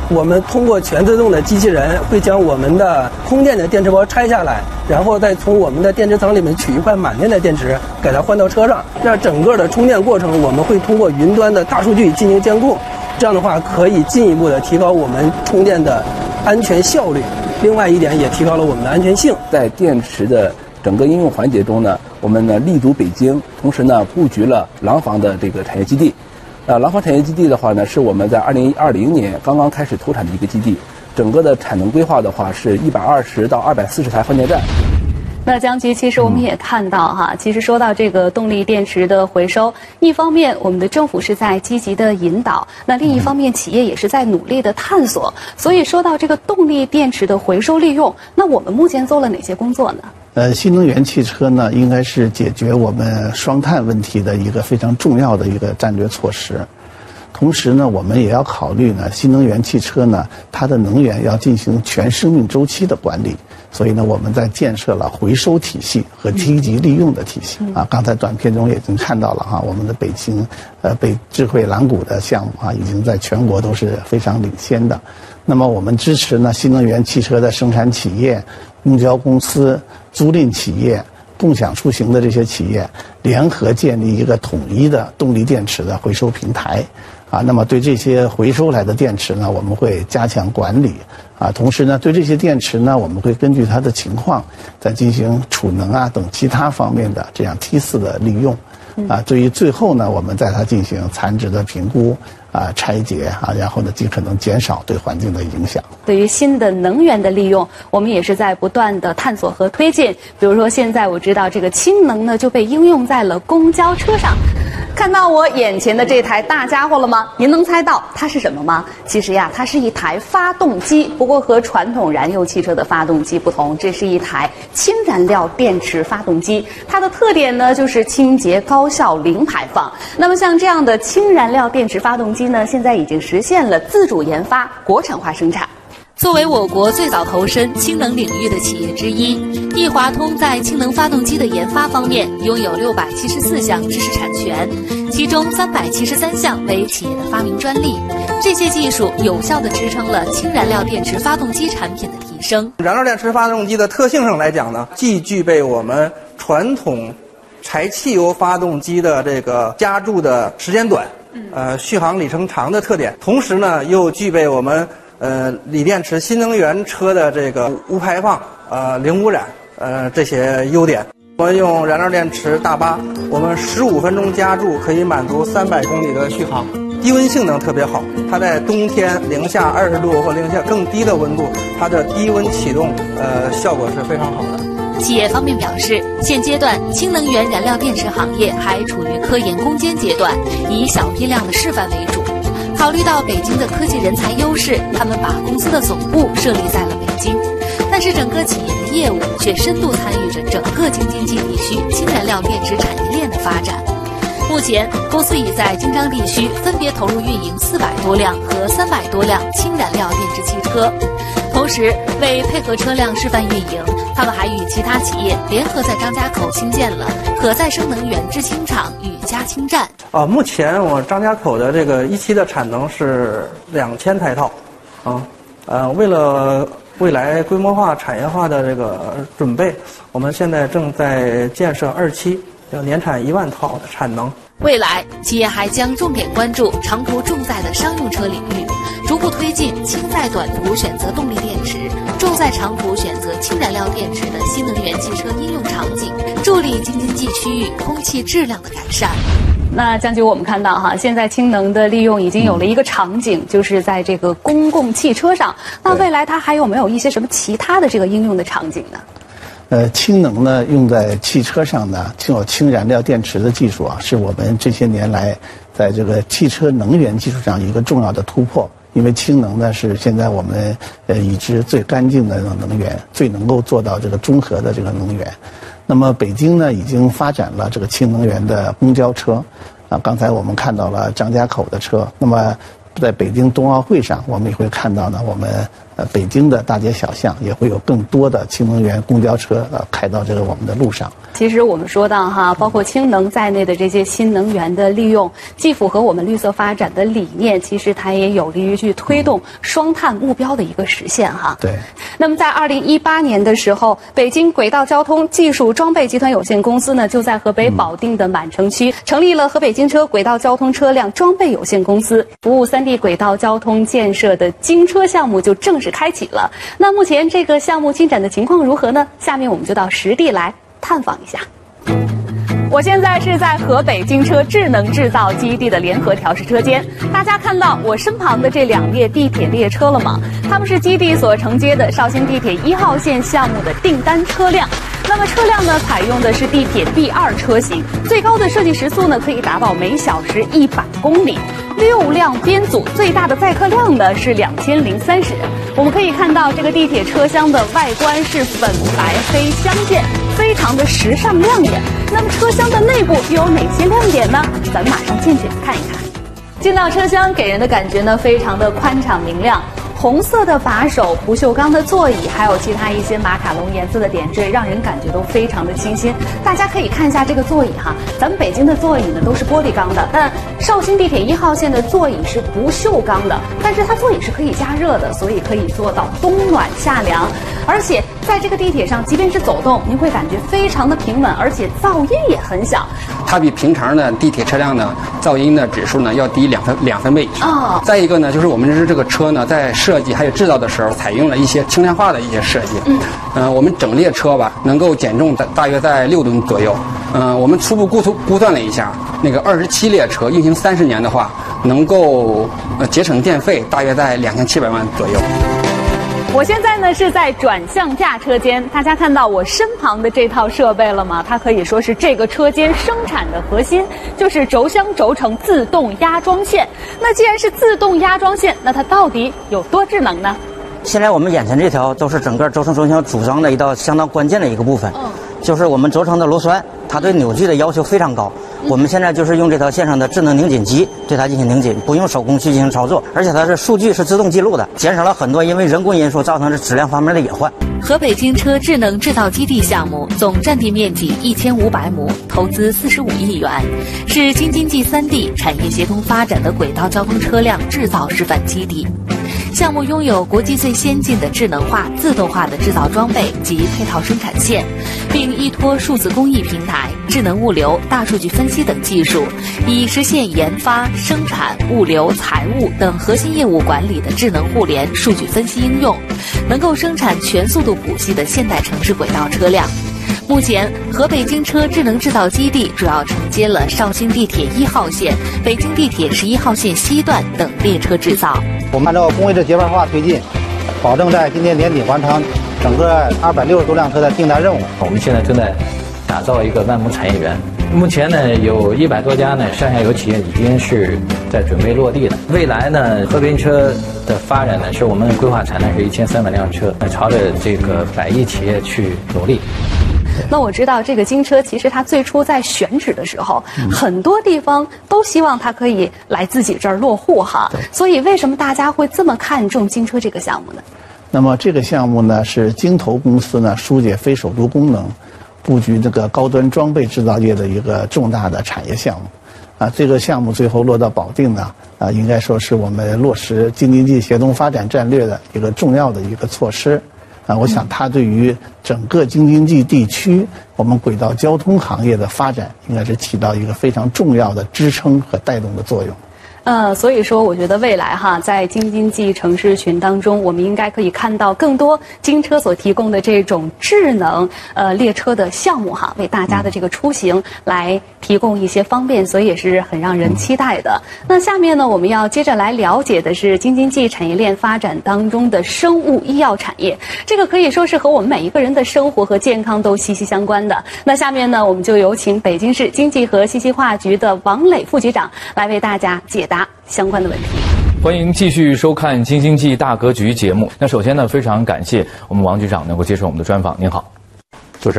我们通过全自动的机器人会将我们的空电的电池包拆下来，然后再从我们的电池仓里面取一块满电的电池，给它换到车上。这样整个的充电过程，我们会通过云端的大数据进行监控。这样的话，可以进一步的提高我们充电的安全效率。另外一点，也提高了我们的安全性。 在电池的整个应用环节中呢，我们呢立足北京，同时呢布局了廊坊的这个产业基地。呃，廊坊产业基地的话呢，是我们在二零二零年刚刚开始投产的一个基地。整个的产能规划的话，是一百二十到二百四十台发电站。 那江局，其实我们也看到哈，其实说到这个动力电池的回收，一方面我们的政府是在积极的引导，那另一方面企业也是在努力的探索。所以说到这个动力电池的回收利用，那我们目前做了哪些工作呢？ 呃，新能源汽车呢，应该是解决我们双碳问题的一个非常重要的一个战略措施。同时呢，我们也要考虑呢，新能源汽车呢，它的能源要进行全生命周期的管理。所以呢，我们在建设了回收体系和积极利用的体系啊。刚才短片中也已经看到了哈，我们的北京呃北智慧蓝谷的项目啊，已经在全国都是非常领先的。那么我们支持呢新能源汽车的生产企业、公交公司、租赁企业、共享出行的这些企业，联合建立一个统一的动力电池的回收平台。啊，那么对这些回收来的电池呢，我们会加强管理。啊，同时呢，对这些电池呢，我们会根据它的情况，再进行储能啊等其他方面的这样梯次的利用。啊，对于最后呢，我们在它进行残值的评估。啊，拆解啊，然后呢，尽可能减少对环境的影响。 对于新的能源的利用，我们也是在不断的探索和推进。比如说，现在我知道这个氢能呢就被应用在了公交车上。看到我眼前的这台大家伙了吗？您能猜到它是什么吗？其实呀，它是一台发动机。不过和传统燃油汽车的发动机不同，这是一台氢燃料电池发动机。它的特点呢就是清洁、高效、零排放。那么像这样的氢燃料电池发动机呢，现在已经实现了自主研发、国产化生产。 作为我国最早投身氢能领域的企业之一，易华通在氢能发动机的研发方面拥有六百七十四项知识产权，其中三百七十三项为企业的发明专利。这些技术有效地支撑了氢燃料电池发动机产品的提升。 燃料电池发动机的特性上来讲呢，既具备我们传统柴汽油发动机的这个加注的时间短，呃，续航里程长的特点，同时呢，又具备我们呃锂电池新能源车的这个无排放、呃零污染呃这些优点。我们用燃料电池大八，我们十五分钟加注可以满足三百公里的续航，低温性能特别好。它在冬天零下二十度或零下更低的温度，它的低温启动呃效果是非常好的。 企业方面表示，现阶段氢能源燃料电池行业还处于科研攻坚阶段，以小批量的示范为主。考虑到北京的科技人才优势，他们把公司的总部设立在了北京，但是整个企业的业务却深度参与着整个京津冀地区氢燃料电池产业链的发展。目前，公司已在京张地区分别投入运营四百多辆和三百多辆氢燃料电池汽车。同时，为配合车辆示范运营，他们还与其他企业联合在张家口兴建了可再生能源制氢厂与加氢站。 啊，目前我张家口的这个一期的产能是两千台套，啊，呃，为了未来规模化、产业化的这个准备，我们现在正在建设二期，要年产一万套的产能。 未来，企业还将重点关注长途重载的商用车领域，逐步推进轻载短途选择动力电池，重载长途选择氢燃料电池的新能源汽车应用场景，助力京津冀区域空气质量的改善。 那将军，我们看到哈，现在氢能的利用已经有了一个场景，就是在这个公共汽车上。那未来它还有没有一些什么其他的这个应用的场景呢？ 呃，氢能呢用在汽车上呢，就有氢燃料电池的技术啊，是我们这些年来在这个汽车能源技术上一个重要的突破。因为氢能呢是现在我们呃已知最干净的能源，最能够做到这个中和的这个能源。那么北京呢已经发展了这个氢能源的公交车，啊，刚才我们看到了张家口的车，那么在北京冬奥会上，我们也会看到呢，我们呃北京的大街小巷也会有更多的氢能源公交车呃开到这个我们的路上。 其实我们说到哈，包括氢能在内的这些新能源的利用，既符合我们绿色发展的理念，其实它也有利于去推动双碳目标的一个实现哈。 对。 那么在二零一八年的时候，北京轨道交通技术装备集团有限公司呢，就在河北保定的满城区、嗯、成立了河北京车轨道交通车辆装备有限公司，服务三地轨道交通建设的京车项目就正式开启了。那目前这个项目进展的情况如何呢？下面我们就到实地来探访一下。我现在是在河北京车智能制造基地的联合调试车间，大家看到我身旁的这两列地铁列车了吗？它们是基地所承接的绍兴地铁一号线项目的订单车辆。那么车辆呢，采用的是地铁 B 二 车型，最高的设计时速呢可以达到每小时一百公里。六辆编组，最大的载客量呢是两千零三十人。我们可以看到这个地铁车厢的外观是粉白黑相间，非常的时尚亮眼。那么车厢的内部又有哪些亮点呢？咱们马上进去看一看。进到车厢给人的感觉呢，非常的宽敞明亮。红色的把手、不锈钢的座椅，还有其他一些马卡龙颜色的点缀，让人感觉都非常的清新。大家可以看一下这个座椅哈，咱们北京的座椅呢都是玻璃钢的，但绍兴地铁一号线的座椅是不锈钢的，但是它座椅是可以加热的，所以可以做到冬暖夏凉。而且在这个地铁上，即便是走动，您会感觉非常的平稳，而且噪音也很小。 它比平常的地铁车辆呢噪音的指数呢要低两分两分贝以上。 哦。 再一个呢，就是我们这个车呢在设计还有制造的时候，采用了一些轻量化的一些设计。嗯。呃，我们整列车吧能够减重大大约在六吨左右。嗯、呃，我们初步估估算了一下，那个二十七列车运行三十年的话，能够呃节省电费大约在两千七百万左右。 我现在呢是在转向架车间，大家看到我身旁的这套设备了吗？它可以说是这个车间生产的核心，就是轴箱轴承自动压装线。那既然是自动压装线，那它到底有多智能呢？ 现在我们眼前这条都是整个轴承轴箱组装的一道相当关键的一个部分，嗯，就是我们轴承的螺栓，它对扭矩的要求非常高。我们现在就是用这条线上的智能拧紧机对它进行拧紧，不用手工去进行操作，而且它是数据是自动记录的，减少了很多因为人工因素造成的质量方面的隐患。 河北京车智能制造基地项目总占地面积一千五百亩，投资四十五亿元，是京津冀三地产业协同发展的轨道交通车辆制造示范基地。项目拥有国际最先进的智能化、自动化的制造装备及配套生产线，并依托数字工艺平台、智能物流、大数据分析等技术，以实现研发、生产、物流、财务等核心业务管理的智能互联数据分析应用，能够生产全速度谱系的现代城市轨道车辆。目前，河北京车智能制造基地主要承接了绍兴地铁一号线、北京地铁十一号线西段等列车制造。 我们按照工艺的结构化推进，保证在今年年底完成整个二百六十多辆车的订单任务。 我们现在正在打造一个万亩产业园，目前呢有一百多家呢上下游企业已经是在准备落地了。未来呢，河北车的发展呢，是我们规划产量是一千三百辆车，朝着这个百亿企业去努力。 那我知道这个京车其实它最初在选址的时候，嗯、很多地方都希望它可以来自己这儿落户哈。所以为什么大家会这么看重京车这个项目呢？ 那么这个项目呢，是京投公司呢疏解非手足功能，布局这个高端装备制造业的一个重大的产业项目。啊，这个项目最后落到保定呢，啊，应该说是我们落实京津冀协同发展战略的一个重要的一个措施。啊，我想它对于整个京津冀地区我们轨道交通行业的发展，应该是起到一个非常重要的支撑和带动的作用。 呃，所以说，我觉得未来哈，在京津冀城市群当中，我们应该可以看到更多京车所提供的这种智能呃列车的项目哈，为大家的这个出行来提供一些方便，所以也是很让人期待的。那下面呢，我们要接着来了解的是京津冀产业链发展当中的生物医药产业，这个可以说是和我们每一个人的生活和健康都息息相关的。那下面呢，我们就有请北京市经济和信息化局的王磊副局长来为大家解答相关的问题。 欢迎继续收看《京津冀大格局》节目。那首先呢，非常感谢我们王局长能够接受我们的专访。您好。 主持人好。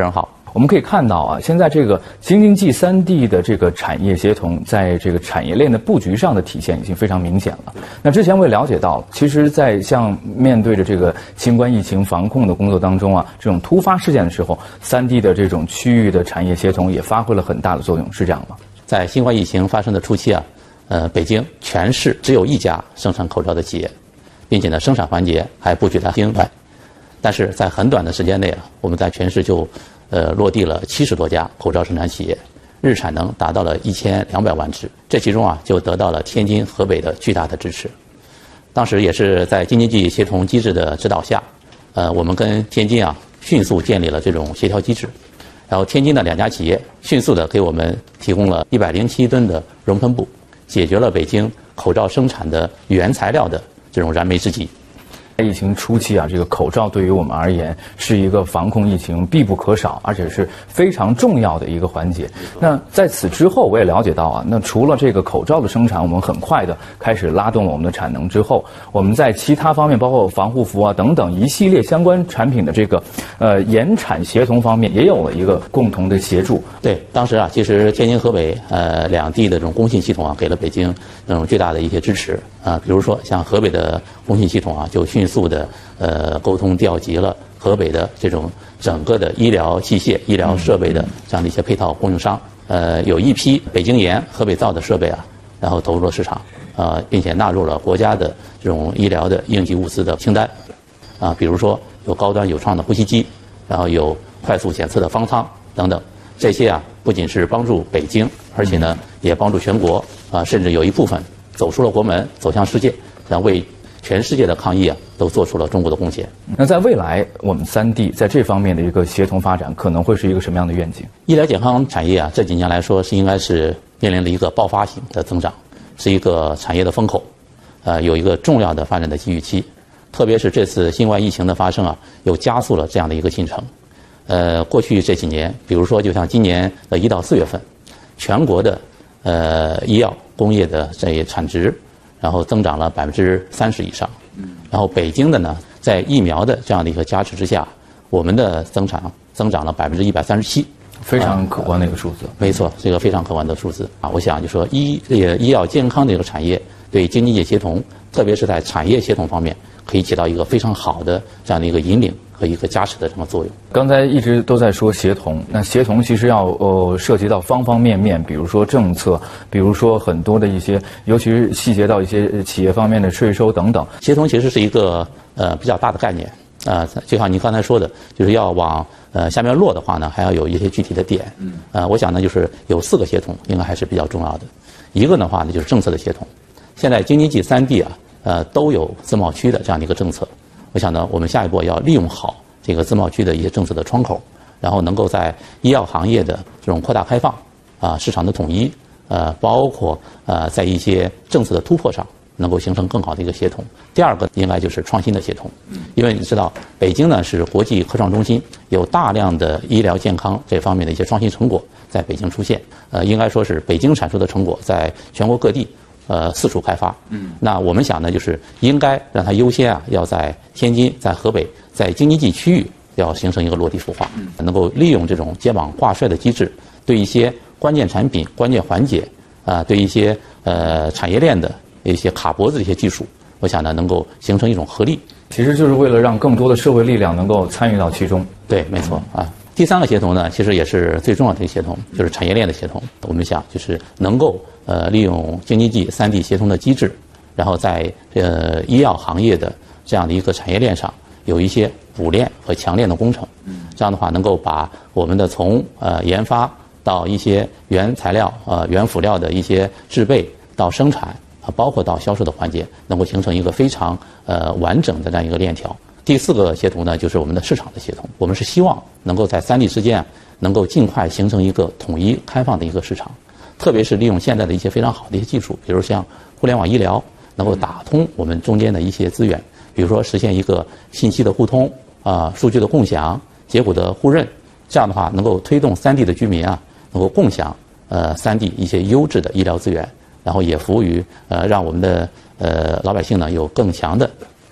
我们可以看到啊，现在这个京津冀三地的这个产业协同，在这个产业链的布局上的体现已经非常明显了。那之前我也了解到，其实，在像面对着这个新冠疫情防控的工作当中啊，这种突发事件的时候，三地的这种区域的产业协同也发挥了很大的作用，是这样吗？ 在新冠疫情发生的初期啊，呃，北京全市只有一家生产口罩的企业，并且呢，生产环节还布局在京外。但是在很短的时间内啊，我们在全市就呃，落地了七十多家口罩生产企业，日产能达到了一千两百万只。这其中啊，就得到了天津、河北的巨大的支持。当时也是在京津冀协同机制的指导下，呃，我们跟天津啊迅速建立了这种协调机制。然后天津的两家企业迅速的给我们提供了一百零七吨的熔喷布，解决了北京口罩生产的原材料的这种燃眉之急。 疫情初期啊，这个口罩对于我们而言是一个防控疫情必不可少，而且是非常重要的一个环节。那在此之后，我也了解到啊，那除了这个口罩的生产，我们很快的开始拉动了我们的产能之后，我们在其他方面，包括防护服啊等等一系列相关产品的这个呃研产协同方面，也有了一个共同的协助。 对，当时啊，其实天津、河北呃两地的这种工信系统啊，给了北京这种巨大的一些支持啊、呃，比如说像河北的工信系统啊，就迅速的呃沟通调集了河北的这种整个的医疗器械、医疗设备的这样的一些配套供应商，呃，有一批北京研、河北造的设备啊，然后投入了市场，呃，并且纳入了国家的这种医疗的应急物资的清单，啊，比如说有高端有创的呼吸机，然后有快速检测的方舱等等，这些啊不仅是帮助北京，而且呢也帮助全国啊，甚至有一部分走出了国门，走向世界，然后为全世界的抗疫啊，都做出了中国的贡献。 那在未来，我们三地在这方面的一个协同发展，可能会是一个什么样的愿景？ 医疗健康产业啊，这几年来说是应该是面临了一个爆发性的增长，是一个产业的风口，呃，有一个重要的发展的机遇期。特别是这次新冠疫情的发生啊，又加速了这样的一个进程。呃，过去这几年，比如说就像今年的一到四月份，全国的呃医药工业的这些产值，然后增长了百分之三十以上。然后北京的呢，在疫苗的这样的一个加持之下，我们的增长增长了百分之一百三十七， 非常可观的一个数字。 呃、没错，这个非常可观的数字啊！我想就说医这个医药健康的这个产业对京津冀协同，特别是在产业协同方面，可以起到一个非常好的这样的一个引领和一个加持的这么作用。 刚才一直都在说协同，那协同其实要呃涉及到方方面面，比如说政策，比如说很多的一些，尤其是细节到一些企业方面的税收等等。 协同其实是一个呃比较大的概念啊、呃，就像您刚才说的，就是要往呃下面落的话呢，还要有一些具体的点。嗯。呃，我想呢，就是有四个协同应该还是比较重要的。一个的话呢，就是政策的协同。现在京津冀三地啊，呃都有自贸区的这样的一个政策。我想呢，我们下一步要利用好这个自贸区的一些政策的窗口，然后能够在医药行业的这种扩大开放啊、市场的统一，呃，包括呃在一些政策的突破上，能够形成更好的一个协同。第二个应该就是创新的协同，因为你知道北京呢是国际科创中心，有大量的医疗健康这方面的一些创新成果在北京出现，呃，应该说是北京产出的成果在全国各地。呃，四处开发。嗯，那我们想呢，就是应该让它优先啊，要在天津、在河北、在京津冀区域要形成一个落地孵化，嗯、能够利用这种接榜挂帅的机制，对一些关键产品、关键环节啊、呃，对一些呃产业链的一些卡脖子的一些技术，我想呢，能够形成一种合力。 其实就是为了让更多的社会力量能够参与到其中。 对，没错啊。第三个协同呢，其实也是最重要的一个协同，就是产业链的协同。我们想就是能够呃利用京津冀三地协同的机制，然后在呃医药行业的这样的一个产业链上有一些补链和强链的工程。这样的话，能够把我们的从呃研发到一些原材料、呃原辅料的一些制备到生产啊，包括到销售的环节，能够形成一个非常呃完整的这样一个链条。第四个协同呢，就是我们的市场的协同。我们是希望能够在三地之间啊，能够尽快形成一个统一开放的一个市场，特别是利用现在的一些非常好的一些技术，比如像互联网医疗，能够打通我们中间的一些资源，比如说实现一个信息的互通啊、呃、数据的共享、结果的互认，这样的话能够推动三地的居民啊，能够共享呃三地一些优质的医疗资源，然后也服务于呃让我们的呃老百姓呢有更强的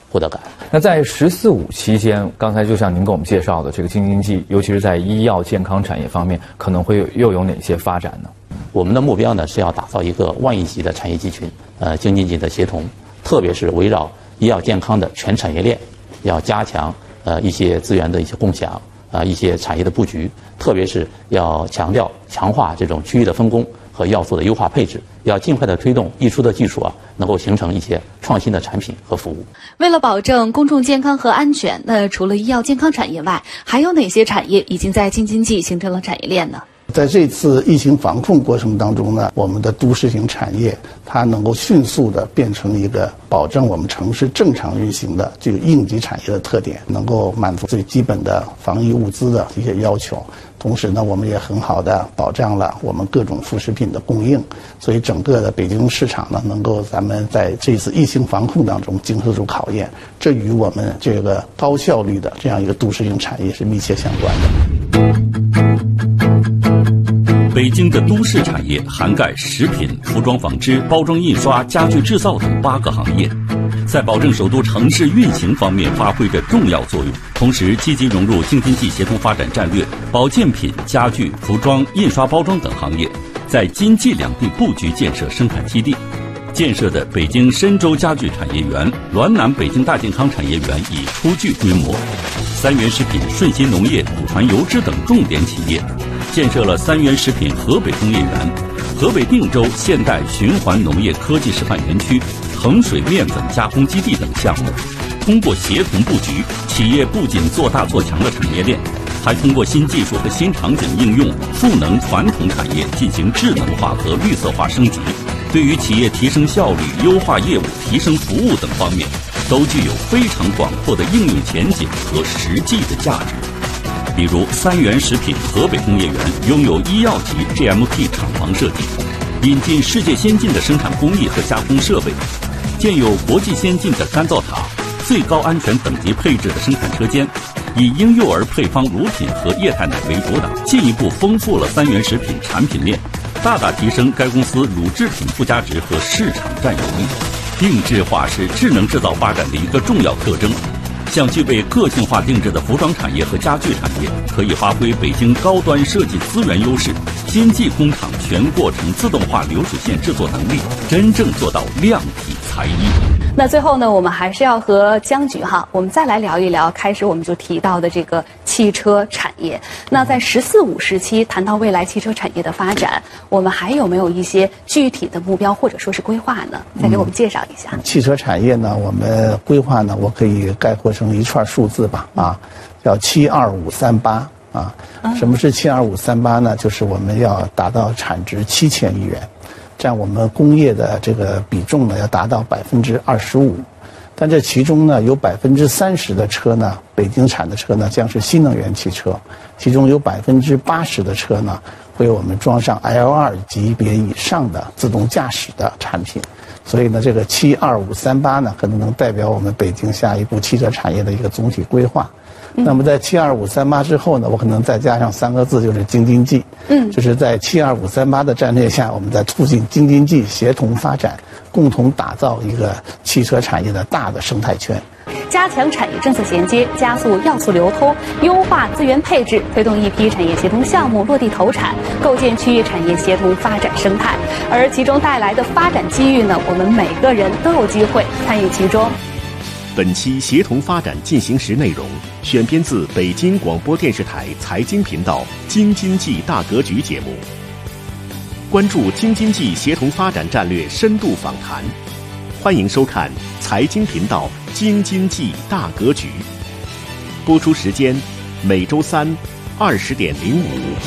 获得感。 那在“十四五”期间，刚才就像您给我们介绍的，这个京津冀，尤其是在医药健康产业方面，可能会有又有哪些发展呢？ 我们的目标呢是要打造一个万亿级的产业集群，呃，京津冀的协同，特别是围绕医药健康的全产业链，要加强呃一些资源的一些共享，啊、呃、一些产业的布局，特别是要强调强化这种区域的分工和要素的优化配置，要尽快的推动溢出的技术啊，能够形成一些创新的产品和服务。 为了保证公众健康和安全，那除了医药健康产业外，还有哪些产业已经在京津冀形成了产业链呢？ 在这次疫情防控过程当中呢，我们的都市型产业它能够迅速的变成一个保证我们城市正常运行的这个应急产业的特点，能够满足最基本的防疫物资的一些要求。同时呢，我们也很好的保障了我们各种副食品的供应，所以整个的北京市场呢，能够咱们在这次疫情防控当中经受住考验，这与我们这个高效率的这样一个都市型产业是密切相关的。 北京的都市产业涵盖食品、服装纺织、包装印刷、家具制造等八个行业，在保证首都城市运行方面发挥着重要作用，同时积极融入京津冀协同发展战略，保健品、家具、服装、印刷包装等行业在津冀两地布局建设生产基地。建设的北京深州家具产业园、滦南北京大健康产业园已初具规模。三元食品、顺鑫农业、古传油脂等重点企业建设了三元食品河北工业园、河北定州现代循环农业科技示范园区、衡水面粉加工基地等项目。通过协同布局，企业不仅做大做强了产业链，还通过新技术和新场景应用，赋能传统产业进行智能化和绿色化升级。对于企业提升效率、优化业务、提升服务等方面，都具有非常广阔的应用前景和实际的价值。比如三元食品河北工业园拥有医药级 G M P 厂房设计，引进世界先进的生产工艺和加工设备，建有国际先进的干燥塔、最高安全等级配置的生产车间，以婴幼儿配方乳品和液态奶为主导，进一步丰富了三元食品产品链，大大提升该公司乳制品附加值和市场占有率。定制化是智能制造发展的一个重要特征。像具备个性化定制的服装产业和家具产业，可以发挥北京高端设计资源优势，先进工厂全过程自动化流水线制作能力，真正做到量体裁衣。 那最后呢，我们还是要和江局哈，我们再来聊一聊，开始我们就提到的这个汽车产业。那在“十四五”时期谈到未来汽车产业的发展，我们还有没有一些具体的目标或者说是规划呢？再给我们介绍一下。 嗯、汽车产业呢，我们规划呢，我可以概括成一串数字吧，啊，叫七二五三八啊。什么是七二五三八呢？就是我们要达到产值七千亿元。占我们工业的这个比重呢，要达到百分之二十五，但这其中呢，有百分之三十的车呢，北京产的车呢，将是新能源汽车，其中有百分之八十的车呢，会我们装上 L 二 级别以上的自动驾驶的产品。所以呢，这个七二五三八呢，可能能代表我们北京下一步汽车产业的一个总体规划。那么在七二五三八之后呢，我可能再加上三个字，就是京津冀。嗯，就是在七二五三八的战略下，我们在促进京津冀协同发展，共同打造一个汽车产业的大的生态圈。 加强产业政策衔接，加速要素流通，优化资源配置，推动一批产业协同项目落地投产，构建区域产业协同发展生态。而其中带来的发展机遇呢，我们每个人都有机会参与其中。 本期协同发展进行时内容选编自北京广播电视台财经频道《京津冀大格局》节目，关注京津冀协同发展战略深度访谈。欢迎收看财经频道《京津冀大格局》，播出时间每周三二十点零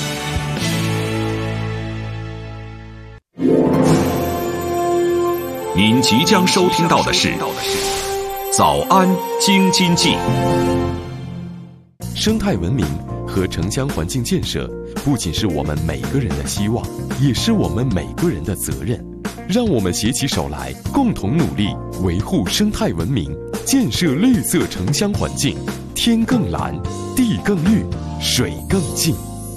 五。 您即将收听到的是早安京津冀。 生态文明和城乡环境建设不仅是我们每个人的希望，也是我们每个人的责任。让我们携起手来，共同努力维护生态文明，建设绿色城乡环境，天更蓝，地更绿，水更净。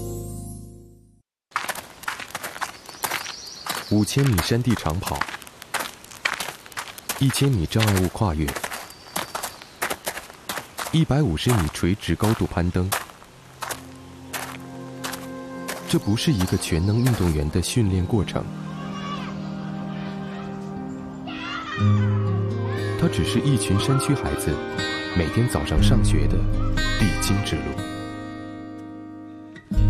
五千米山地长跑，一千米障碍物跨越， 一百五十米垂直高度攀登。这不是一个全能运动员的训练过程，它只是一群山区孩子每天早上上学的必经之路。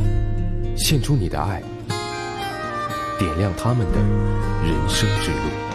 献出你的爱，点亮他们的人生之路。